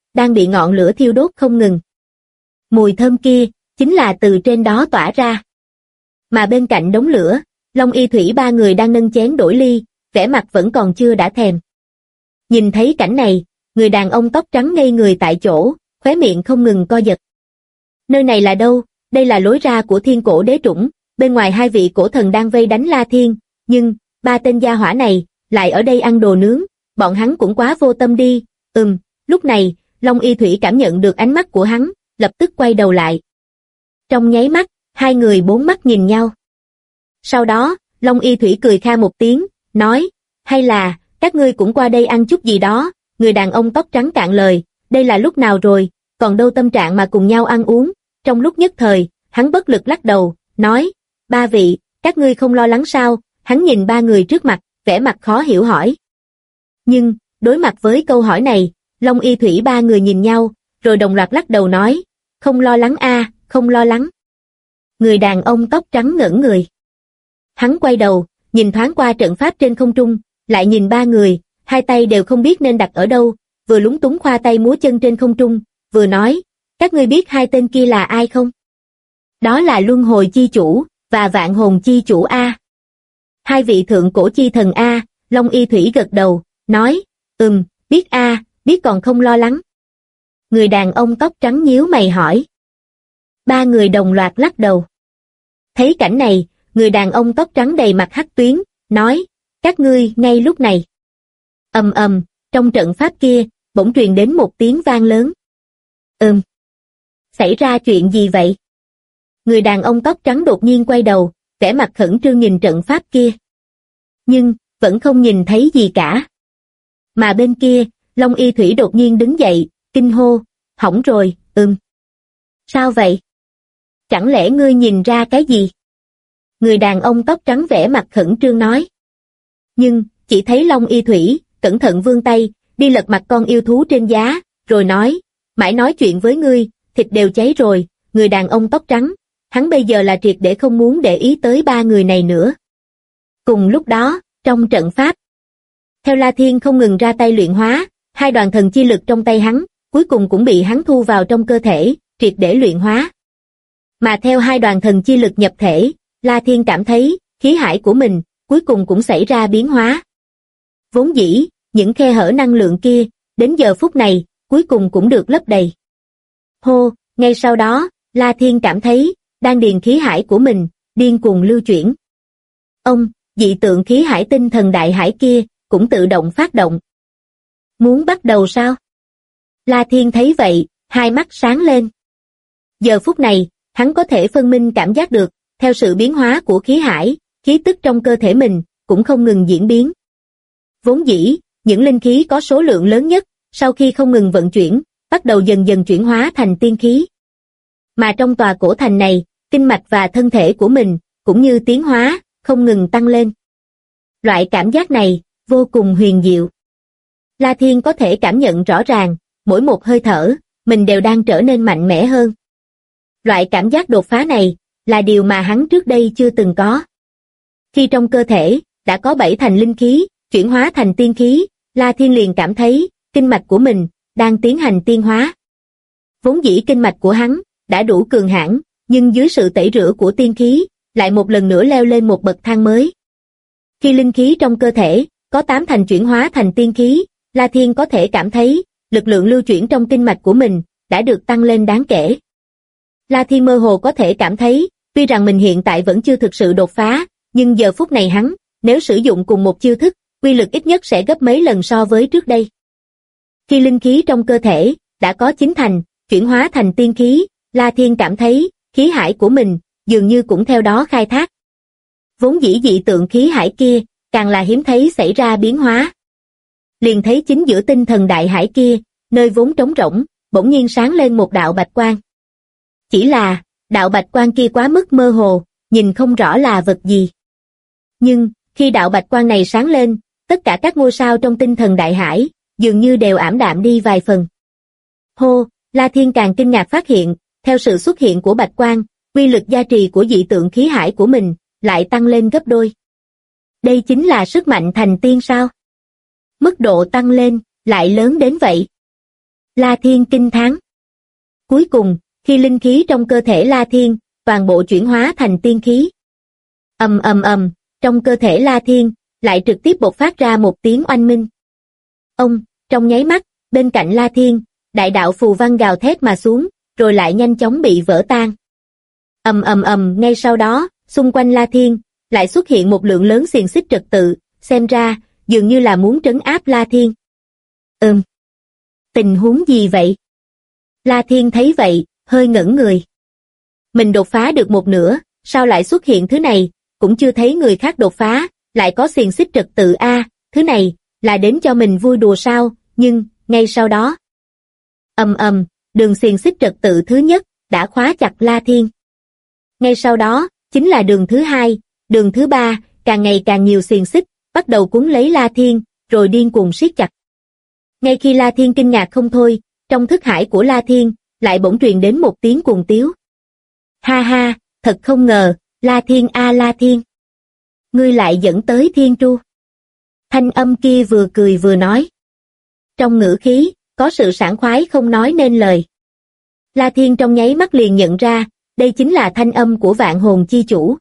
đang bị ngọn lửa thiêu đốt không ngừng. Mùi thơm kia, chính là từ trên đó tỏa ra. Mà bên cạnh đống lửa, Long Y Thủy ba người đang nâng chén đổi ly, vẻ mặt vẫn còn chưa đã thèm. Nhìn thấy cảnh này, người đàn ông tóc trắng ngây người tại chỗ, khóe miệng không ngừng co giật. Nơi này là đâu? Đây là lối ra của Thiên Cổ Đế Trũng, bên ngoài hai vị cổ thần đang vây đánh La Thiên, nhưng, ba tên gia hỏa này, lại ở đây ăn đồ nướng, bọn hắn cũng quá vô tâm đi. Lúc này, Long Y Thủy cảm nhận được ánh mắt của hắn, lập tức quay đầu lại. Trong nháy mắt, hai người bốn mắt nhìn nhau. Sau đó, Long Y Thủy cười kha một tiếng, nói, hay là, các ngươi cũng qua đây ăn chút gì đó. Người đàn ông tóc trắng cạn lời, đây là lúc nào rồi, còn đâu tâm trạng mà cùng nhau ăn uống. Trong lúc nhất thời, hắn bất lực lắc đầu, nói, ba vị, các ngươi không lo lắng sao? Hắn nhìn ba người trước mặt, vẻ mặt khó hiểu hỏi. Nhưng, đối mặt với câu hỏi này, Long Y Thủy ba người nhìn nhau, rồi đồng loạt lắc đầu nói, không lo lắng a, không lo lắng. Người đàn ông tóc trắng ngẩn người. Hắn quay đầu, nhìn thoáng qua trận pháp trên không trung, lại nhìn ba người, hai tay đều không biết nên đặt ở đâu, vừa lúng túng khoa tay múa chân trên không trung, vừa nói, các ngươi biết hai tên kia là ai không? Đó là Luân Hồi Chi Chủ, và Vạn Hồn Chi Chủ A. Hai vị thượng cổ chi thần A. Long Y Thủy gật đầu, nói, biết A, biết còn không lo lắng. Người đàn ông tóc trắng nhíu mày hỏi. Ba người đồng loạt lắc đầu. Thấy cảnh này, người đàn ông tóc trắng đầy mặt hắc tuyến, nói, các ngươi ngay lúc này. Trong trận pháp kia, bỗng truyền đến một tiếng vang lớn. Xảy ra chuyện gì vậy? Người đàn ông tóc trắng đột nhiên quay đầu, vẻ mặt khẩn trương nhìn trận pháp kia. Nhưng, vẫn không nhìn thấy gì cả. Mà bên kia, Long Y Thủy đột nhiên đứng dậy, kinh hô, hỏng rồi, Sao vậy? Chẳng lẽ ngươi nhìn ra cái gì? Người đàn ông tóc trắng vẻ mặt khẩn trương nói. Nhưng, chỉ thấy Long Y Thủy, cẩn thận vươn tay, đi lật mặt con yêu thú trên giá, rồi nói, mãi nói chuyện với ngươi, thịt đều cháy rồi. Người đàn ông tóc trắng, hắn bây giờ là triệt để không muốn để ý tới ba người này nữa. Cùng lúc đó, trong trận pháp, theo La Thiên không ngừng ra tay luyện hóa, hai đoàn thần chi lực trong tay hắn, cuối cùng cũng bị hắn thu vào trong cơ thể, triệt để luyện hóa. Mà theo hai đoàn thần chi lực nhập thể, La Thiên cảm thấy, khí hải của mình, cuối cùng cũng xảy ra biến hóa. Vốn dĩ, những khe hở năng lượng kia, đến giờ phút này, cuối cùng cũng được lấp đầy. Hô, ngay sau đó, La Thiên cảm thấy, đan điền khí hải của mình, điên cuồng lưu chuyển. Dị tượng khí hải tinh thần đại hải kia, cũng tự động phát động. Muốn bắt đầu sao? La Thiên thấy vậy, hai mắt sáng lên. Giờ phút này, hắn có thể phân minh cảm giác được, theo sự biến hóa của khí hải, khí tức trong cơ thể mình, cũng không ngừng diễn biến. Vốn dĩ, những linh khí có số lượng lớn nhất, sau khi không ngừng vận chuyển, bắt đầu dần dần chuyển hóa thành tiên khí. Mà trong tòa cổ thành này, kinh mạch và thân thể của mình, cũng như tiến hóa, không ngừng tăng lên. Loại cảm giác này, vô cùng huyền diệu. La Thiên có thể cảm nhận rõ ràng, mỗi một hơi thở, mình đều đang trở nên mạnh mẽ hơn. Loại cảm giác đột phá này, là điều mà hắn trước đây chưa từng có. Khi trong cơ thể, đã có 7 thành linh khí, chuyển hóa thành tiên khí, La Thiên liền cảm thấy, kinh mạch của mình, đang tiến hành tiên hóa. Vốn dĩ kinh mạch của hắn, đã đủ cường hãn, nhưng dưới sự tẩy rửa của tiên khí, lại một lần nữa leo lên một bậc thang mới. Khi linh khí trong cơ thể, có 8 thành chuyển hóa thành tiên khí, La Thiên có thể cảm thấy, lực lượng lưu chuyển trong kinh mạch của mình, đã được tăng lên đáng kể. La Thiên mơ hồ có thể cảm thấy, tuy rằng mình hiện tại vẫn chưa thực sự đột phá, nhưng giờ phút này hắn, nếu sử dụng cùng một chiêu thức, uy lực ít nhất sẽ gấp mấy lần so với trước đây. Khi linh khí trong cơ thể, đã có 9 thành, chuyển hóa thành tiên khí, La Thiên cảm thấy, khí hải của mình, dường như cũng theo đó khai thác. Vốn dĩ dị tượng khí hải kia, càng là hiếm thấy xảy ra biến hóa. Liền thấy chính giữa tinh thần đại hải kia, nơi vốn trống rỗng, bỗng nhiên sáng lên một đạo bạch quang. Chỉ là, đạo bạch quang kia quá mức mơ hồ, nhìn không rõ là vật gì. Nhưng, khi đạo bạch quang này sáng lên, tất cả các ngôi sao trong tinh thần đại hải, dường như đều ảm đạm đi vài phần. Hô, La Thiên càng kinh ngạc phát hiện, theo sự xuất hiện của bạch quang, uy lực gia trì của dị tượng khí hải của mình, lại tăng lên gấp đôi. Đây chính là sức mạnh thành tiên sao? Mức độ tăng lên, lại lớn đến vậy. La Thiên kinh thán. Cuối cùng, khi linh khí trong cơ thể La Thiên, toàn bộ chuyển hóa thành tiên khí. Ầm ầm ầm, trong cơ thể La Thiên, lại trực tiếp bộc phát ra một tiếng oanh minh. Ông, trong nháy mắt, bên cạnh La Thiên, đại đạo phù văn gào thét mà xuống, rồi lại nhanh chóng bị vỡ tan. Ầm ầm ầm, ngay sau đó, xung quanh La Thiên, lại xuất hiện một lượng lớn xiềng xích trật tự, xem ra, dường như là muốn trấn áp La Thiên. Tình huống gì vậy? La Thiên thấy vậy, hơi ngẩn người. Mình đột phá được một nửa, sao lại xuất hiện thứ này, cũng chưa thấy người khác đột phá, lại có xiềng xích trật tự thứ này, là đến cho mình vui đùa sao, nhưng, ngay sau đó. Đường xiềng xích trật tự thứ nhất, đã khóa chặt La Thiên. Ngay sau đó, chính là đường thứ hai, đường thứ ba, càng ngày càng nhiều xiềng xích, bắt đầu cuốn lấy La Thiên, rồi điên cuồng siết chặt. Ngay khi La Thiên kinh ngạc không thôi, trong thức hải của La Thiên, lại bỗng truyền đến một tiếng cuồng tiếu. Ha ha, thật không ngờ, La Thiên La Thiên. Ngươi lại dẫn tới Thiên Tru. Thanh âm kia vừa cười vừa nói. Trong ngữ khí, có sự sảng khoái không nói nên lời. La Thiên trong nháy mắt liền nhận ra, đây chính là thanh âm của Vạn Hồn Chi Chủ.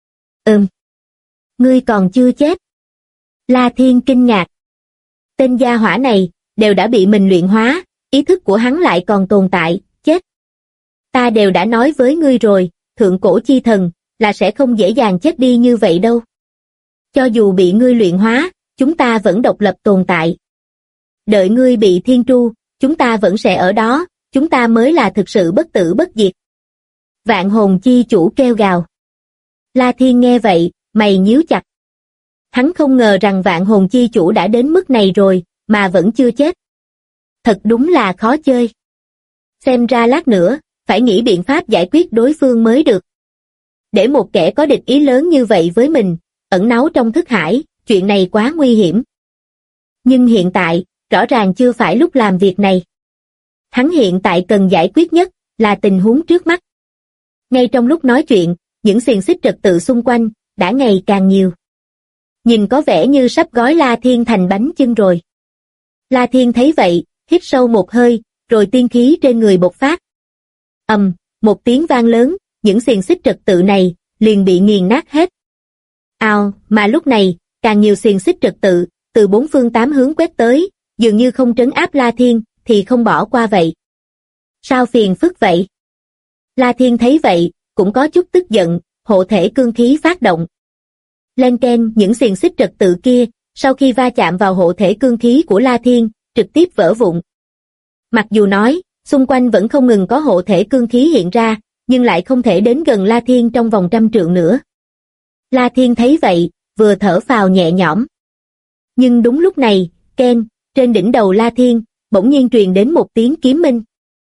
Ngươi còn chưa chết. La Thiên kinh ngạc. Tên gia hỏa này, đều đã bị mình luyện hóa, ý thức của hắn lại còn tồn tại, chết. Ta đều đã nói với ngươi rồi, thượng cổ chi thần, là sẽ không dễ dàng chết đi như vậy đâu. Cho dù bị ngươi luyện hóa, chúng ta vẫn độc lập tồn tại. Đợi ngươi bị Thiên Tru, chúng ta vẫn sẽ ở đó, chúng ta mới là thực sự bất tử bất diệt. Vạn Hồn Chi Chủ kêu gào. La Thiên nghe vậy, mày nhíu chặt. Hắn không ngờ rằng Vạn Hồn Chi Chủ đã đến mức này rồi, mà vẫn chưa chết. Thật đúng là khó chơi. Xem ra lát nữa, phải nghĩ biện pháp giải quyết đối phương mới được. Để một kẻ có địch ý lớn như vậy với mình, ẩn náu trong thức hải, chuyện này quá nguy hiểm. Nhưng hiện tại, rõ ràng chưa phải lúc làm việc này. Hắn hiện tại cần giải quyết nhất, là tình huống trước mắt. Ngay trong lúc nói chuyện, những xiềng xích trật tự xung quanh, đã ngày càng nhiều. Nhìn có vẻ như sắp gói La Thiên thành bánh chưng rồi. La Thiên thấy vậy, hít sâu một hơi, rồi tiên khí trên người bộc phát. Một tiếng vang lớn, những xiềng xích trật tự này, liền bị nghiền nát hết. Mà lúc này, càng nhiều xiềng xích trật tự, từ bốn phương tám hướng quét tới, dường như không trấn áp La Thiên, thì không bỏ qua vậy. Sao phiền phức vậy? La Thiên thấy vậy, cũng có chút tức giận, hộ thể cương khí phát động. Len keng, những xiềng xích trật tự kia, sau khi va chạm vào hộ thể cương khí của La Thiên, trực tiếp vỡ vụn. Mặc dù nói, xung quanh vẫn không ngừng có hộ thể cương khí hiện ra, nhưng lại không thể đến gần La Thiên trong vòng 100 trượng nữa. La Thiên thấy vậy, vừa thở phào nhẹ nhõm. Nhưng đúng lúc này, keng, trên đỉnh đầu La Thiên, bỗng nhiên truyền đến một tiếng kiếm minh.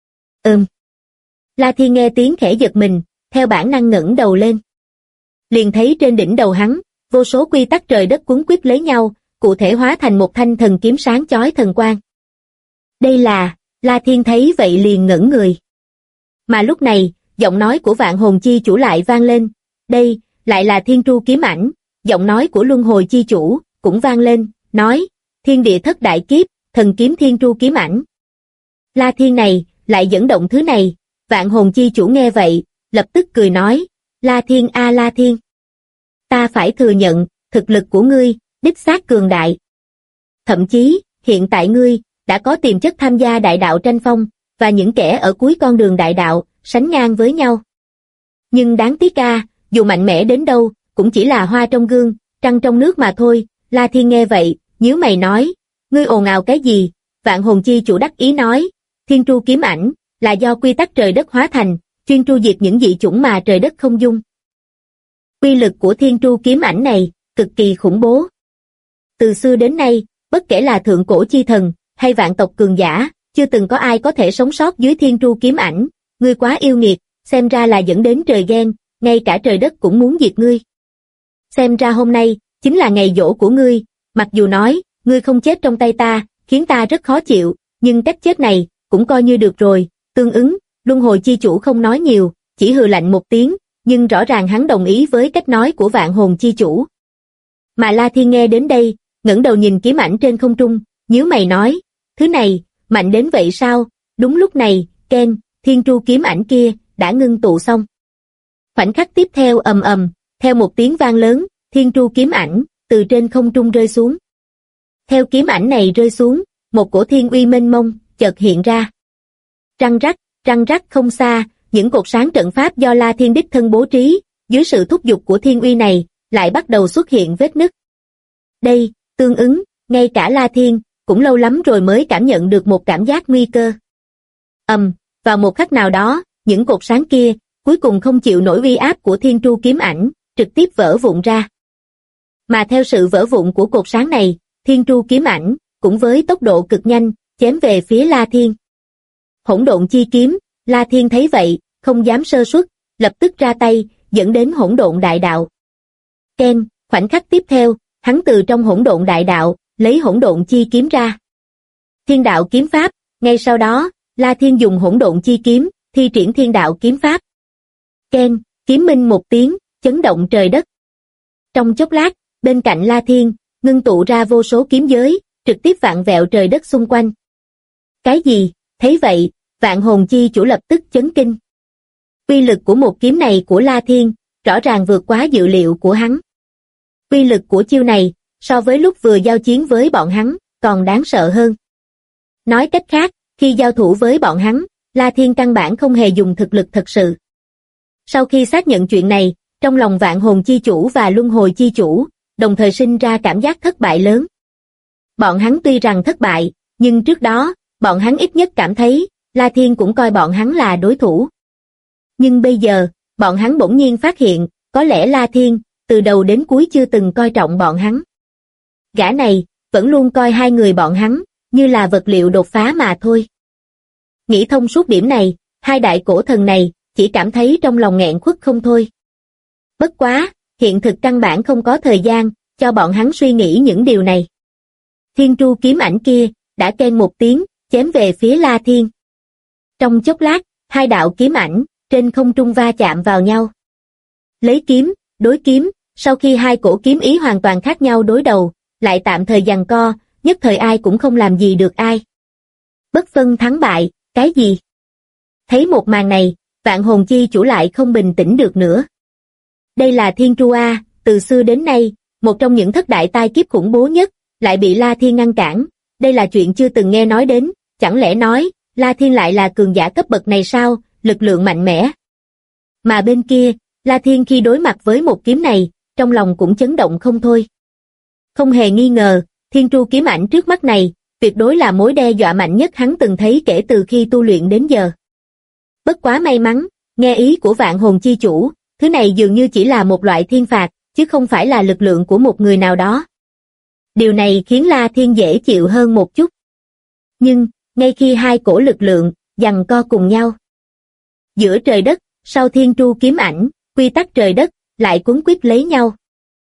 La Thiên nghe tiếng khẽ giật mình, theo bản năng ngẩng đầu lên. Liền thấy trên đỉnh đầu hắn, vô số quy tắc trời đất cuốn quýt lấy nhau, cụ thể hóa thành một thanh thần kiếm sáng chói thần quang. Đây là, La Thiên thấy vậy liền ngẩn người. Mà lúc này, giọng nói của Vạn Hồn Chi Chủ lại vang lên, đây, lại là Thiên Tru kiếm ảnh, giọng nói của Luân Hồi Chi Chủ, cũng vang lên, nói, thiên địa thất đại kiếp, thần kiếm Thiên Tru kiếm ảnh. La Thiên này, lại dẫn động thứ này, Vạn Hồn Chi Chủ nghe vậy, lập tức cười nói, La Thiên La Thiên. Ta phải thừa nhận, thực lực của ngươi, đích xác cường đại. Thậm chí, hiện tại ngươi, đã có tiềm chất tham gia đại đạo tranh phong, và những kẻ ở cuối con đường đại đạo, sánh ngang với nhau. Nhưng đáng tiếc dù mạnh mẽ đến đâu, cũng chỉ là hoa trong gương, trăng trong nước mà thôi. La Thiên nghe vậy, nhíu mày nói, ngươi ồn ào cái gì? Vạn Hồn Chi Chủ đắc ý nói, Thiên Tru kiếm ảnh, là do quy tắc trời đất hóa thành, chuyên tru diệt những dị chủng mà trời đất không dung. Quy lực của Thiên Tru kiếm ảnh này, cực kỳ khủng bố. Từ xưa đến nay, bất kể là thượng cổ chi thần, hay vạn tộc cường giả, chưa từng có ai có thể sống sót dưới Thiên Tru kiếm ảnh. Ngươi quá yêu nghiệt, xem ra là dẫn đến trời ghen, ngay cả trời đất cũng muốn diệt ngươi. Xem ra hôm nay, chính là ngày giỗ của ngươi, mặc dù nói, ngươi không chết trong tay ta, khiến ta rất khó chịu, nhưng cách chết này, cũng coi như được rồi. Tương ứng, Luân Hồi Chi Chủ không nói nhiều, chỉ hừ lạnh một tiếng, nhưng rõ ràng hắn đồng ý với cách nói của Vạn Hồn Chi Chủ. Mà La Thiên nghe đến đây, ngẩng đầu nhìn kiếm ảnh trên không trung, nhíu mày nói, thứ này, mạnh đến vậy sao? Đúng lúc này, Ken, thiên tru kiếm ảnh kia, đã ngưng tụ xong. Khoảnh khắc tiếp theo ầm ầm, theo một tiếng vang lớn, thiên tru kiếm ảnh, từ trên không trung rơi xuống. Theo kiếm ảnh này rơi xuống, một cổ thiên uy mênh mông, chợt hiện ra. Răng rắc không xa, những cột sáng trận pháp do La Thiên đích thân bố trí, dưới sự thúc giục của thiên uy này, lại bắt đầu xuất hiện vết nứt. Đây, tương ứng, ngay cả La Thiên, cũng lâu lắm rồi mới cảm nhận được một cảm giác nguy cơ. Vào một khắc nào đó, những cột sáng kia, cuối cùng không chịu nổi uy áp của thiên tru kiếm ảnh, trực tiếp vỡ vụn ra. Mà theo sự vỡ vụn của cột sáng này, thiên tru kiếm ảnh, cũng với tốc độ cực nhanh, chém về phía La Thiên. Hỗn độn chi kiếm, La Thiên thấy vậy, không dám sơ suất, lập tức ra tay, dẫn đến hỗn độn đại đạo. Ken, khoảnh khắc tiếp theo, hắn từ trong hỗn độn đại đạo, lấy hỗn độn chi kiếm ra. Thiên đạo kiếm pháp, ngay sau đó, La Thiên dùng hỗn độn chi kiếm, thi triển thiên đạo kiếm pháp. Ken, kiếm minh một tiếng, chấn động trời đất. Trong chốc lát, bên cạnh La Thiên, ngưng tụ ra vô số kiếm giới, trực tiếp vạn vẹo trời đất xung quanh. Cái gì? Thấy vậy, Vạn Hồn Chi Chủ lập tức chấn kinh. Uy lực của một kiếm này của La Thiên, rõ ràng vượt quá dự liệu của hắn. Uy lực của chiêu này, so với lúc vừa giao chiến với bọn hắn, còn đáng sợ hơn. Nói cách khác, khi giao thủ với bọn hắn, La Thiên căn bản không hề dùng thực lực thật sự. Sau khi xác nhận chuyện này, trong lòng Vạn Hồn Chi Chủ và Luân Hồi Chi Chủ, đồng thời sinh ra cảm giác thất bại lớn. Bọn hắn tuy rằng thất bại, nhưng trước đó, bọn hắn ít nhất cảm thấy, La Thiên cũng coi bọn hắn là đối thủ. Nhưng bây giờ, bọn hắn bỗng nhiên phát hiện, có lẽ La Thiên, từ đầu đến cuối chưa từng coi trọng bọn hắn. Gã này, vẫn luôn coi hai người bọn hắn, như là vật liệu đột phá mà thôi. Nghĩ thông suốt điểm này, hai đại cổ thần này, chỉ cảm thấy trong lòng nghẹn khuất không thôi. Bất quá, hiện thực căn bản không có thời gian, cho bọn hắn suy nghĩ những điều này. Thiên tru kiếm ảnh kia, đã keng một tiếng, chém về phía La Thiên. Trong chốc lát, hai đạo kiếm ảnh, trên không trung va chạm vào nhau. Lấy kiếm, đối kiếm, sau khi hai cổ kiếm ý hoàn toàn khác nhau đối đầu, lại tạm thời giằng co, nhất thời ai cũng không làm gì được ai. Bất phân thắng bại, cái gì? Thấy một màn này, Vạn Hồn Chi Chủ lại không bình tĩnh được nữa. Đây là Thiên Tru A, từ xưa đến nay, một trong những thất đại tai kiếp khủng bố nhất, lại bị La Thiên ngăn cản, đây là chuyện chưa từng nghe nói đến, chẳng lẽ nói, La Thiên lại là cường giả cấp bậc này sao, lực lượng mạnh mẽ. Mà bên kia, La Thiên khi đối mặt với một kiếm này, trong lòng cũng chấn động không thôi. Không hề nghi ngờ, Thiên Tru kiếm ảnh trước mắt này, tuyệt đối là mối đe dọa mạnh nhất hắn từng thấy kể từ khi tu luyện đến giờ. Bất quá may mắn, nghe ý của Vạn Hồn Chi Chủ, thứ này dường như chỉ là một loại thiên phạt, chứ không phải là lực lượng của một người nào đó. Điều này khiến La Thiên dễ chịu hơn một chút. Nhưng, ngay khi hai cổ lực lượng, giằng co cùng nhau. Giữa trời đất, sau Thiên Tru kiếm ảnh, quy tắc trời đất, lại quấn quýt lấy nhau.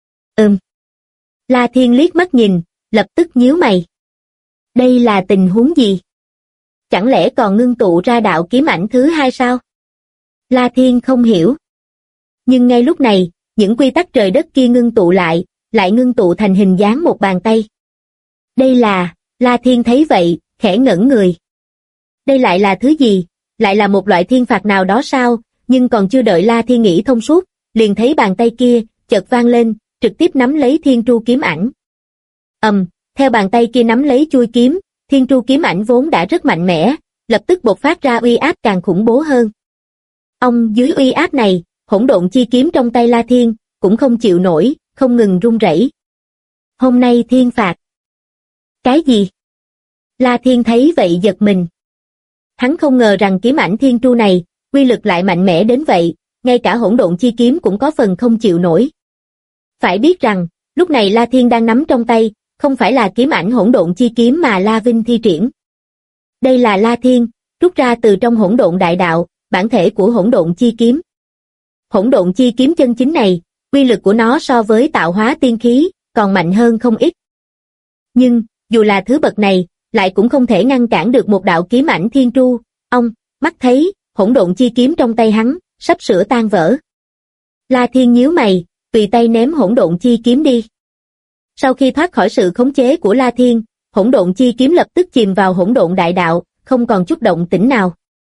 La Thiên liếc mắt nhìn, lập tức nhíu mày. Đây là tình huống gì? Chẳng lẽ còn ngưng tụ ra đạo kiếm ảnh thứ hai sao? La Thiên không hiểu. Nhưng ngay lúc này, những quy tắc trời đất kia ngưng tụ lại ngưng tụ thành hình dáng một bàn tay. Đây là, La Thiên thấy vậy, khẽ ngẩn người. Đây lại là thứ gì? Lại là một loại thiên phạt nào đó sao? Nhưng còn chưa đợi La Thiên nghĩ thông suốt, liền thấy bàn tay kia, chợt vang lên, trực tiếp nắm lấy Thiên Tru kiếm ảnh. Theo bàn tay kia nắm lấy chuôi kiếm, Thiên Tru kiếm ảnh vốn đã rất mạnh mẽ, lập tức bộc phát ra uy áp càng khủng bố hơn. Dưới uy áp này, hỗn độn chi kiếm trong tay La Thiên, cũng không chịu nổi, không ngừng run rẩy. Hôm nay thiên phạt. Cái gì? La Thiên thấy vậy giật mình. Hắn không ngờ rằng kiếm ảnh Thiên Tru này, uy lực lại mạnh mẽ đến vậy, ngay cả hỗn độn chi kiếm cũng có phần không chịu nổi. Phải biết rằng, lúc này La Thiên đang nắm trong tay, không phải là kiếm ảnh hỗn độn chi kiếm mà La Vinh thi triển. Đây là La Thiên, rút ra từ trong hỗn độn đại đạo, bản thể của hỗn độn chi kiếm. Hỗn độn chi kiếm chân chính này, uy lực của nó so với tạo hóa tiên khí, còn mạnh hơn không ít. Nhưng, dù là thứ bậc này, lại cũng không thể ngăn cản được một đạo kiếm ảnh Thiên Tru. Mắt thấy, hỗn độn chi kiếm trong tay hắn, sắp sửa tan vỡ. La Thiên nhíu mày, tùy tay ném hỗn độn chi kiếm đi. Sau khi thoát khỏi sự khống chế của La Thiên, hỗn độn chi kiếm lập tức chìm vào hỗn độn đại đạo, không còn chút động tĩnh nào.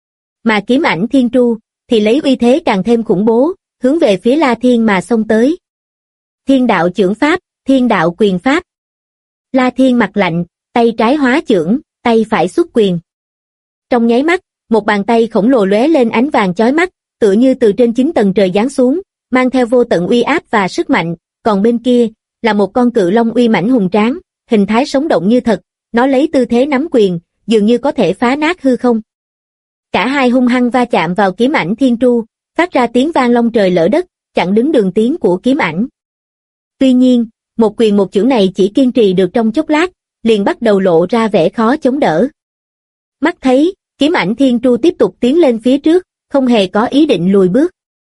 Mà kiếm ảnh thiên tru, thì lấy uy thế càng thêm khủng bố, hướng về phía La Thiên mà xông tới. Thiên đạo chưởng pháp, thiên đạo quyền pháp. La Thiên mặt lạnh, tay trái hóa chưởng, tay phải xuất quyền. Trong nháy mắt, một bàn tay khổng lồ lóe lên ánh vàng chói mắt, tựa như từ trên 9 tầng trời giáng xuống, mang theo vô tận uy áp và sức mạnh, còn bên kia là một con cự long uy mãnh hùng tráng, hình thái sống động như thật, nó lấy tư thế nắm quyền, dường như có thể phá nát hư không. Cả hai hung hăng va chạm vào kiếm ảnh thiên tru, phát ra tiếng vang long trời lỡ đất, chặn đứng đường tiến của kiếm ảnh. Tuy nhiên, một quyền một chưởng này chỉ kiên trì được trong chốc lát, liền bắt đầu lộ ra vẻ khó chống đỡ. Mắt thấy, kiếm ảnh thiên tru tiếp tục tiến lên phía trước, không hề có ý định lùi bước.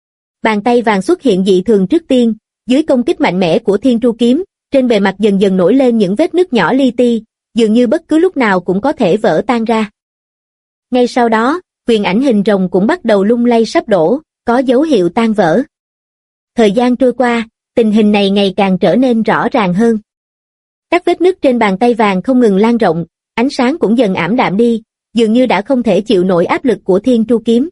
Bàn tay vàng xuất hiện dị thường trước tiên, dưới công kích mạnh mẽ của thiên tru kiếm, trên bề mặt dần dần nổi lên những vết nứt nhỏ li ti, dường như bất cứ lúc nào cũng có thể vỡ tan ra. Ngay sau đó, quyền ảnh hình rồng cũng bắt đầu lung lay sắp đổ, có dấu hiệu tan vỡ. Thời gian trôi qua, tình hình này ngày càng trở nên rõ ràng hơn. Các vết nứt trên bàn tay vàng không ngừng lan rộng, ánh sáng cũng dần ảm đạm đi, dường như đã không thể chịu nổi áp lực của thiên tru kiếm.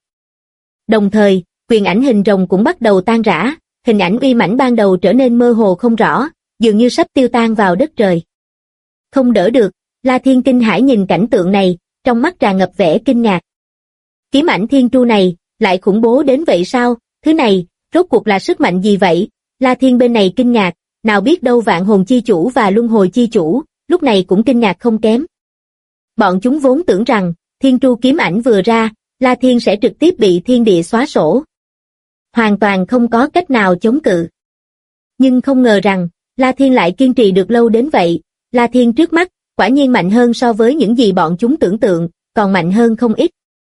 Đồng thời, quyền ảnh hình rồng cũng bắt đầu tan rã, hình ảnh uy mãnh ban đầu trở nên mơ hồ không rõ, dường như sắp tiêu tan vào đất trời. Không đỡ được, La Thiên kinh hãi nhìn cảnh tượng này, trong mắt tràn ngập vẻ kinh ngạc. Kiếm ảnh thiên tru này, lại khủng bố đến vậy sao, thứ này, rốt cuộc là sức mạnh gì vậy? La Thiên bên này kinh ngạc, nào biết đâu vạn hồn chi chủ và luân hồi chi chủ, lúc này cũng kinh ngạc không kém. Bọn chúng vốn tưởng rằng, thiên tru kiếm ảnh vừa ra, La Thiên sẽ trực tiếp bị thiên địa xóa sổ. Hoàn toàn không có cách nào chống cự. Nhưng không ngờ rằng, La Thiên lại kiên trì được lâu đến vậy. La Thiên trước mắt, quả nhiên mạnh hơn so với những gì bọn chúng tưởng tượng, còn mạnh hơn không ít.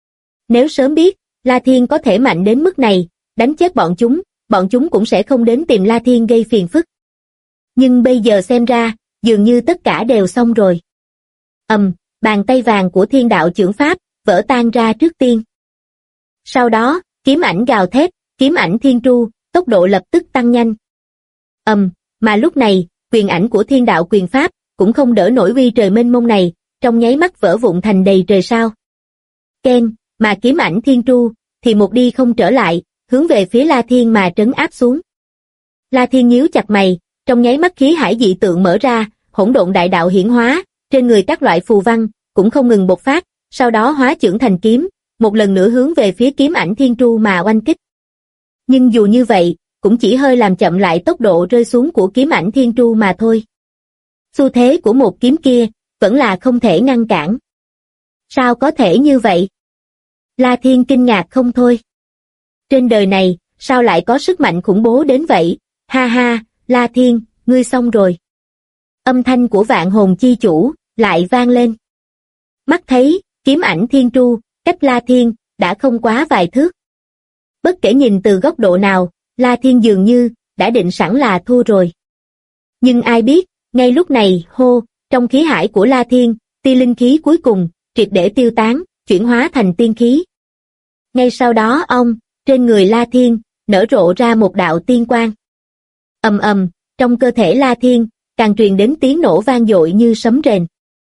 Nếu sớm biết, La Thiên có thể mạnh đến mức này, đánh chết bọn chúng cũng sẽ không đến tìm La Thiên gây phiền phức. Nhưng bây giờ xem ra, dường như tất cả đều xong rồi. Bàn tay vàng của thiên đạo chưởng pháp, vỡ tan ra trước tiên. Sau đó, kiếm ảnh gào thét, kiếm ảnh thiên tru, tốc độ lập tức tăng nhanh. Mà lúc này, quyền ảnh của thiên đạo quyền pháp, cũng không đỡ nổi uy trời mênh mông này, trong nháy mắt vỡ vụn thành đầy trời sao. Keng, mà kiếm ảnh thiên tru, thì một đi không trở lại, hướng về phía La Thiên mà trấn áp xuống. La Thiên nhíu chặt mày, trong nháy mắt khí hải dị tượng mở ra, hỗn độn đại đạo hiển hóa, trên người các loại phù văn, cũng không ngừng bộc phát, sau đó hóa chưởng thành kiếm, một lần nữa hướng về phía kiếm ảnh thiên tru mà oanh kích. Nhưng dù như vậy, cũng chỉ hơi làm chậm lại tốc độ rơi xuống của kiếm ảnh thiên tru mà thôi. Xu thế của một kiếm kia, vẫn là không thể ngăn cản. Sao có thể như vậy? La Thiên kinh ngạc không thôi. Trên đời này, sao lại có sức mạnh khủng bố đến vậy? Ha ha, La Thiên, ngươi xong rồi. Âm thanh của vạn hồn chi chủ, lại vang lên. Mắt thấy, kiếm ảnh thiên tru, cách La Thiên, đã không quá vài thước. Bất kể nhìn từ góc độ nào, La Thiên dường như, đã định sẵn là thua rồi. Nhưng ai biết, ngay lúc này, trong khí hải của La Thiên, tia linh khí cuối cùng, triệt để tiêu tán, chuyển hóa thành tiên khí. Ngay sau đó trên người La Thiên, nở rộ ra một đạo tiên quang. Trong cơ thể La Thiên, càng truyền đến tiếng nổ vang dội như sấm rền.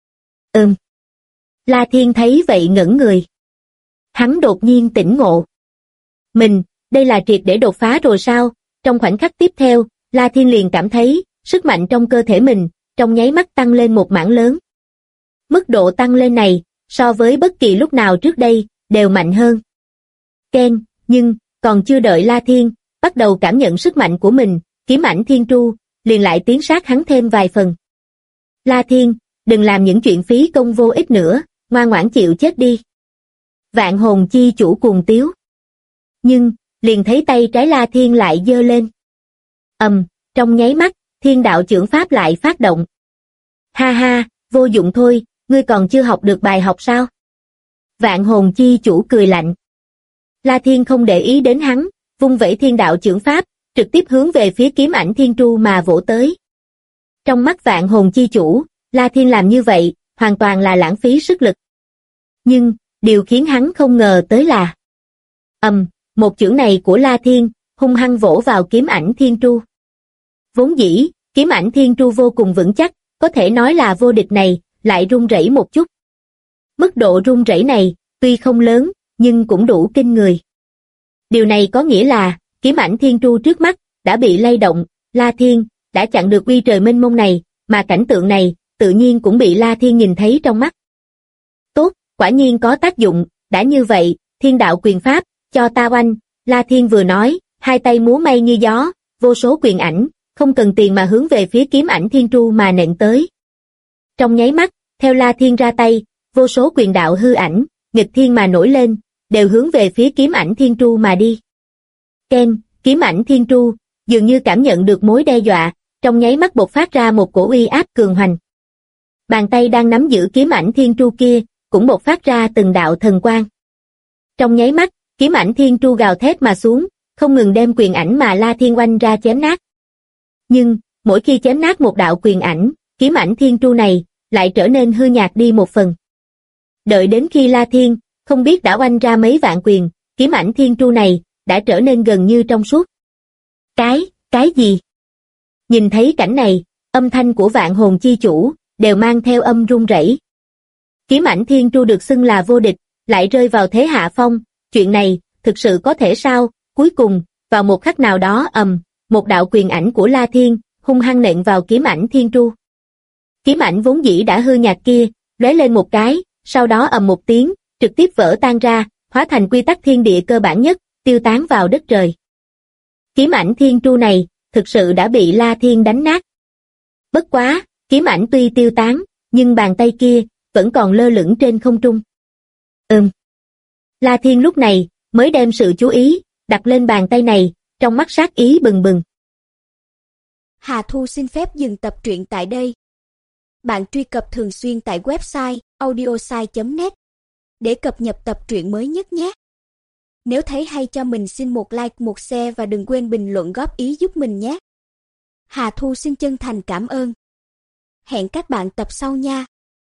La Thiên thấy vậy ngẩn người. Hắn đột nhiên tỉnh ngộ. Đây là triệt để đột phá rồi sao? Trong khoảnh khắc tiếp theo, La Thiên liền cảm thấy, sức mạnh trong cơ thể mình, trong nháy mắt tăng lên một mảng lớn. Mức độ tăng lên này, so với bất kỳ lúc nào trước đây, đều mạnh hơn. Nhưng, còn chưa đợi La Thiên, bắt đầu cảm nhận sức mạnh của mình, kiếm ảnh thiên tru, liền lại tiến sát hắn thêm vài phần. La Thiên, đừng làm những chuyện phí công vô ích nữa, ngoan ngoãn chịu chết đi. Vạn hồn chi chủ cuồng tiếu. Nhưng, liền thấy tay trái La Thiên lại giơ lên. Trong nháy mắt, thiên đạo chưởng pháp lại phát động. Ha ha, vô dụng thôi, ngươi còn chưa học được bài học sao? Vạn hồn chi chủ cười lạnh. La Thiên không để ý đến hắn, vung vẩy thiên đạo chưởng pháp, trực tiếp hướng về phía kiếm ảnh thiên tru mà vỗ tới. Trong mắt vạn hồn chi chủ, La Thiên làm như vậy, hoàn toàn là lãng phí sức lực. Nhưng, điều khiến hắn không ngờ tới là một chưởng này của La Thiên, hung hăng vỗ vào kiếm ảnh thiên tru. Vốn dĩ, kiếm ảnh thiên tru vô cùng vững chắc, có thể nói là vô địch này, lại run rẩy một chút. Mức độ rung rẩy này, tuy không lớn, nhưng cũng đủ kinh người. Điều này có nghĩa là, kiếm ảnh thiên tru trước mắt, đã bị lay động, La Thiên, đã chặn được uy trời mênh mông này, mà cảnh tượng này, tự nhiên cũng bị La Thiên nhìn thấy trong mắt. Tốt, quả nhiên có tác dụng, đã như vậy, thiên đạo quyền pháp, cho ta oanh, La Thiên vừa nói, hai tay múa may như gió, vô số quyền ảnh, không cần tiền mà hướng về phía kiếm ảnh thiên tru mà nện tới. Trong nháy mắt, theo La Thiên ra tay, vô số quyền đạo hư ảnh, nghịch thiên mà nổi lên, đều hướng về phía kiếm ảnh thiên tru mà đi. Ken, kiếm ảnh thiên tru, dường như cảm nhận được mối đe dọa, trong nháy mắt bộc phát ra một cổ uy áp cường hoành. Bàn tay đang nắm giữ kiếm ảnh thiên tru kia, cũng bộc phát ra từng đạo thần quang. Trong nháy mắt, kiếm ảnh thiên tru gào thét mà xuống, không ngừng đem quyền ảnh mà La Thiên oanh ra chém nát. Nhưng, mỗi khi chém nát một đạo quyền ảnh, kiếm ảnh thiên tru này, lại trở nên hư nhạt đi một phần. Đợi đến khi La Thiên, không biết đã oanh ra mấy vạn quyền, kiếm ảnh thiên tru này, đã trở nên gần như trong suốt. Cái gì? Nhìn thấy cảnh này, âm thanh của vạn hồn chi chủ, đều mang theo âm run rẩy. Kiếm ảnh thiên tru được xưng là vô địch, lại rơi vào thế hạ phong, chuyện này, thực sự có thể sao? Cuối cùng, vào một khắc nào đó một đạo quyền ảnh của La Thiên, hung hăng nện vào kiếm ảnh thiên tru. Kiếm ảnh vốn dĩ đã hư nhạt kia, lóe lên một cái, sau đó một tiếng, trực tiếp vỡ tan ra, hóa thành quy tắc thiên địa cơ bản nhất, tiêu tán vào đất trời. Kiếm ảnh thiên tru này, thực sự đã bị La Thiên đánh nát. Bất quá, kiếm ảnh tuy tiêu tán, nhưng bàn tay kia, vẫn còn lơ lửng trên không trung. La Thiên lúc này, mới đem sự chú ý, đặt lên bàn tay này, trong mắt sát ý bừng bừng. Hà Thu xin phép dừng tập truyện tại đây. Bạn truy cập thường xuyên tại website audiosai.net để cập nhật tập truyện mới nhất nhé. Nếu thấy hay cho mình xin một like, một share và đừng quên bình luận góp ý giúp mình nhé. Hà Thu xin chân thành cảm ơn. Hẹn các bạn tập sau nha.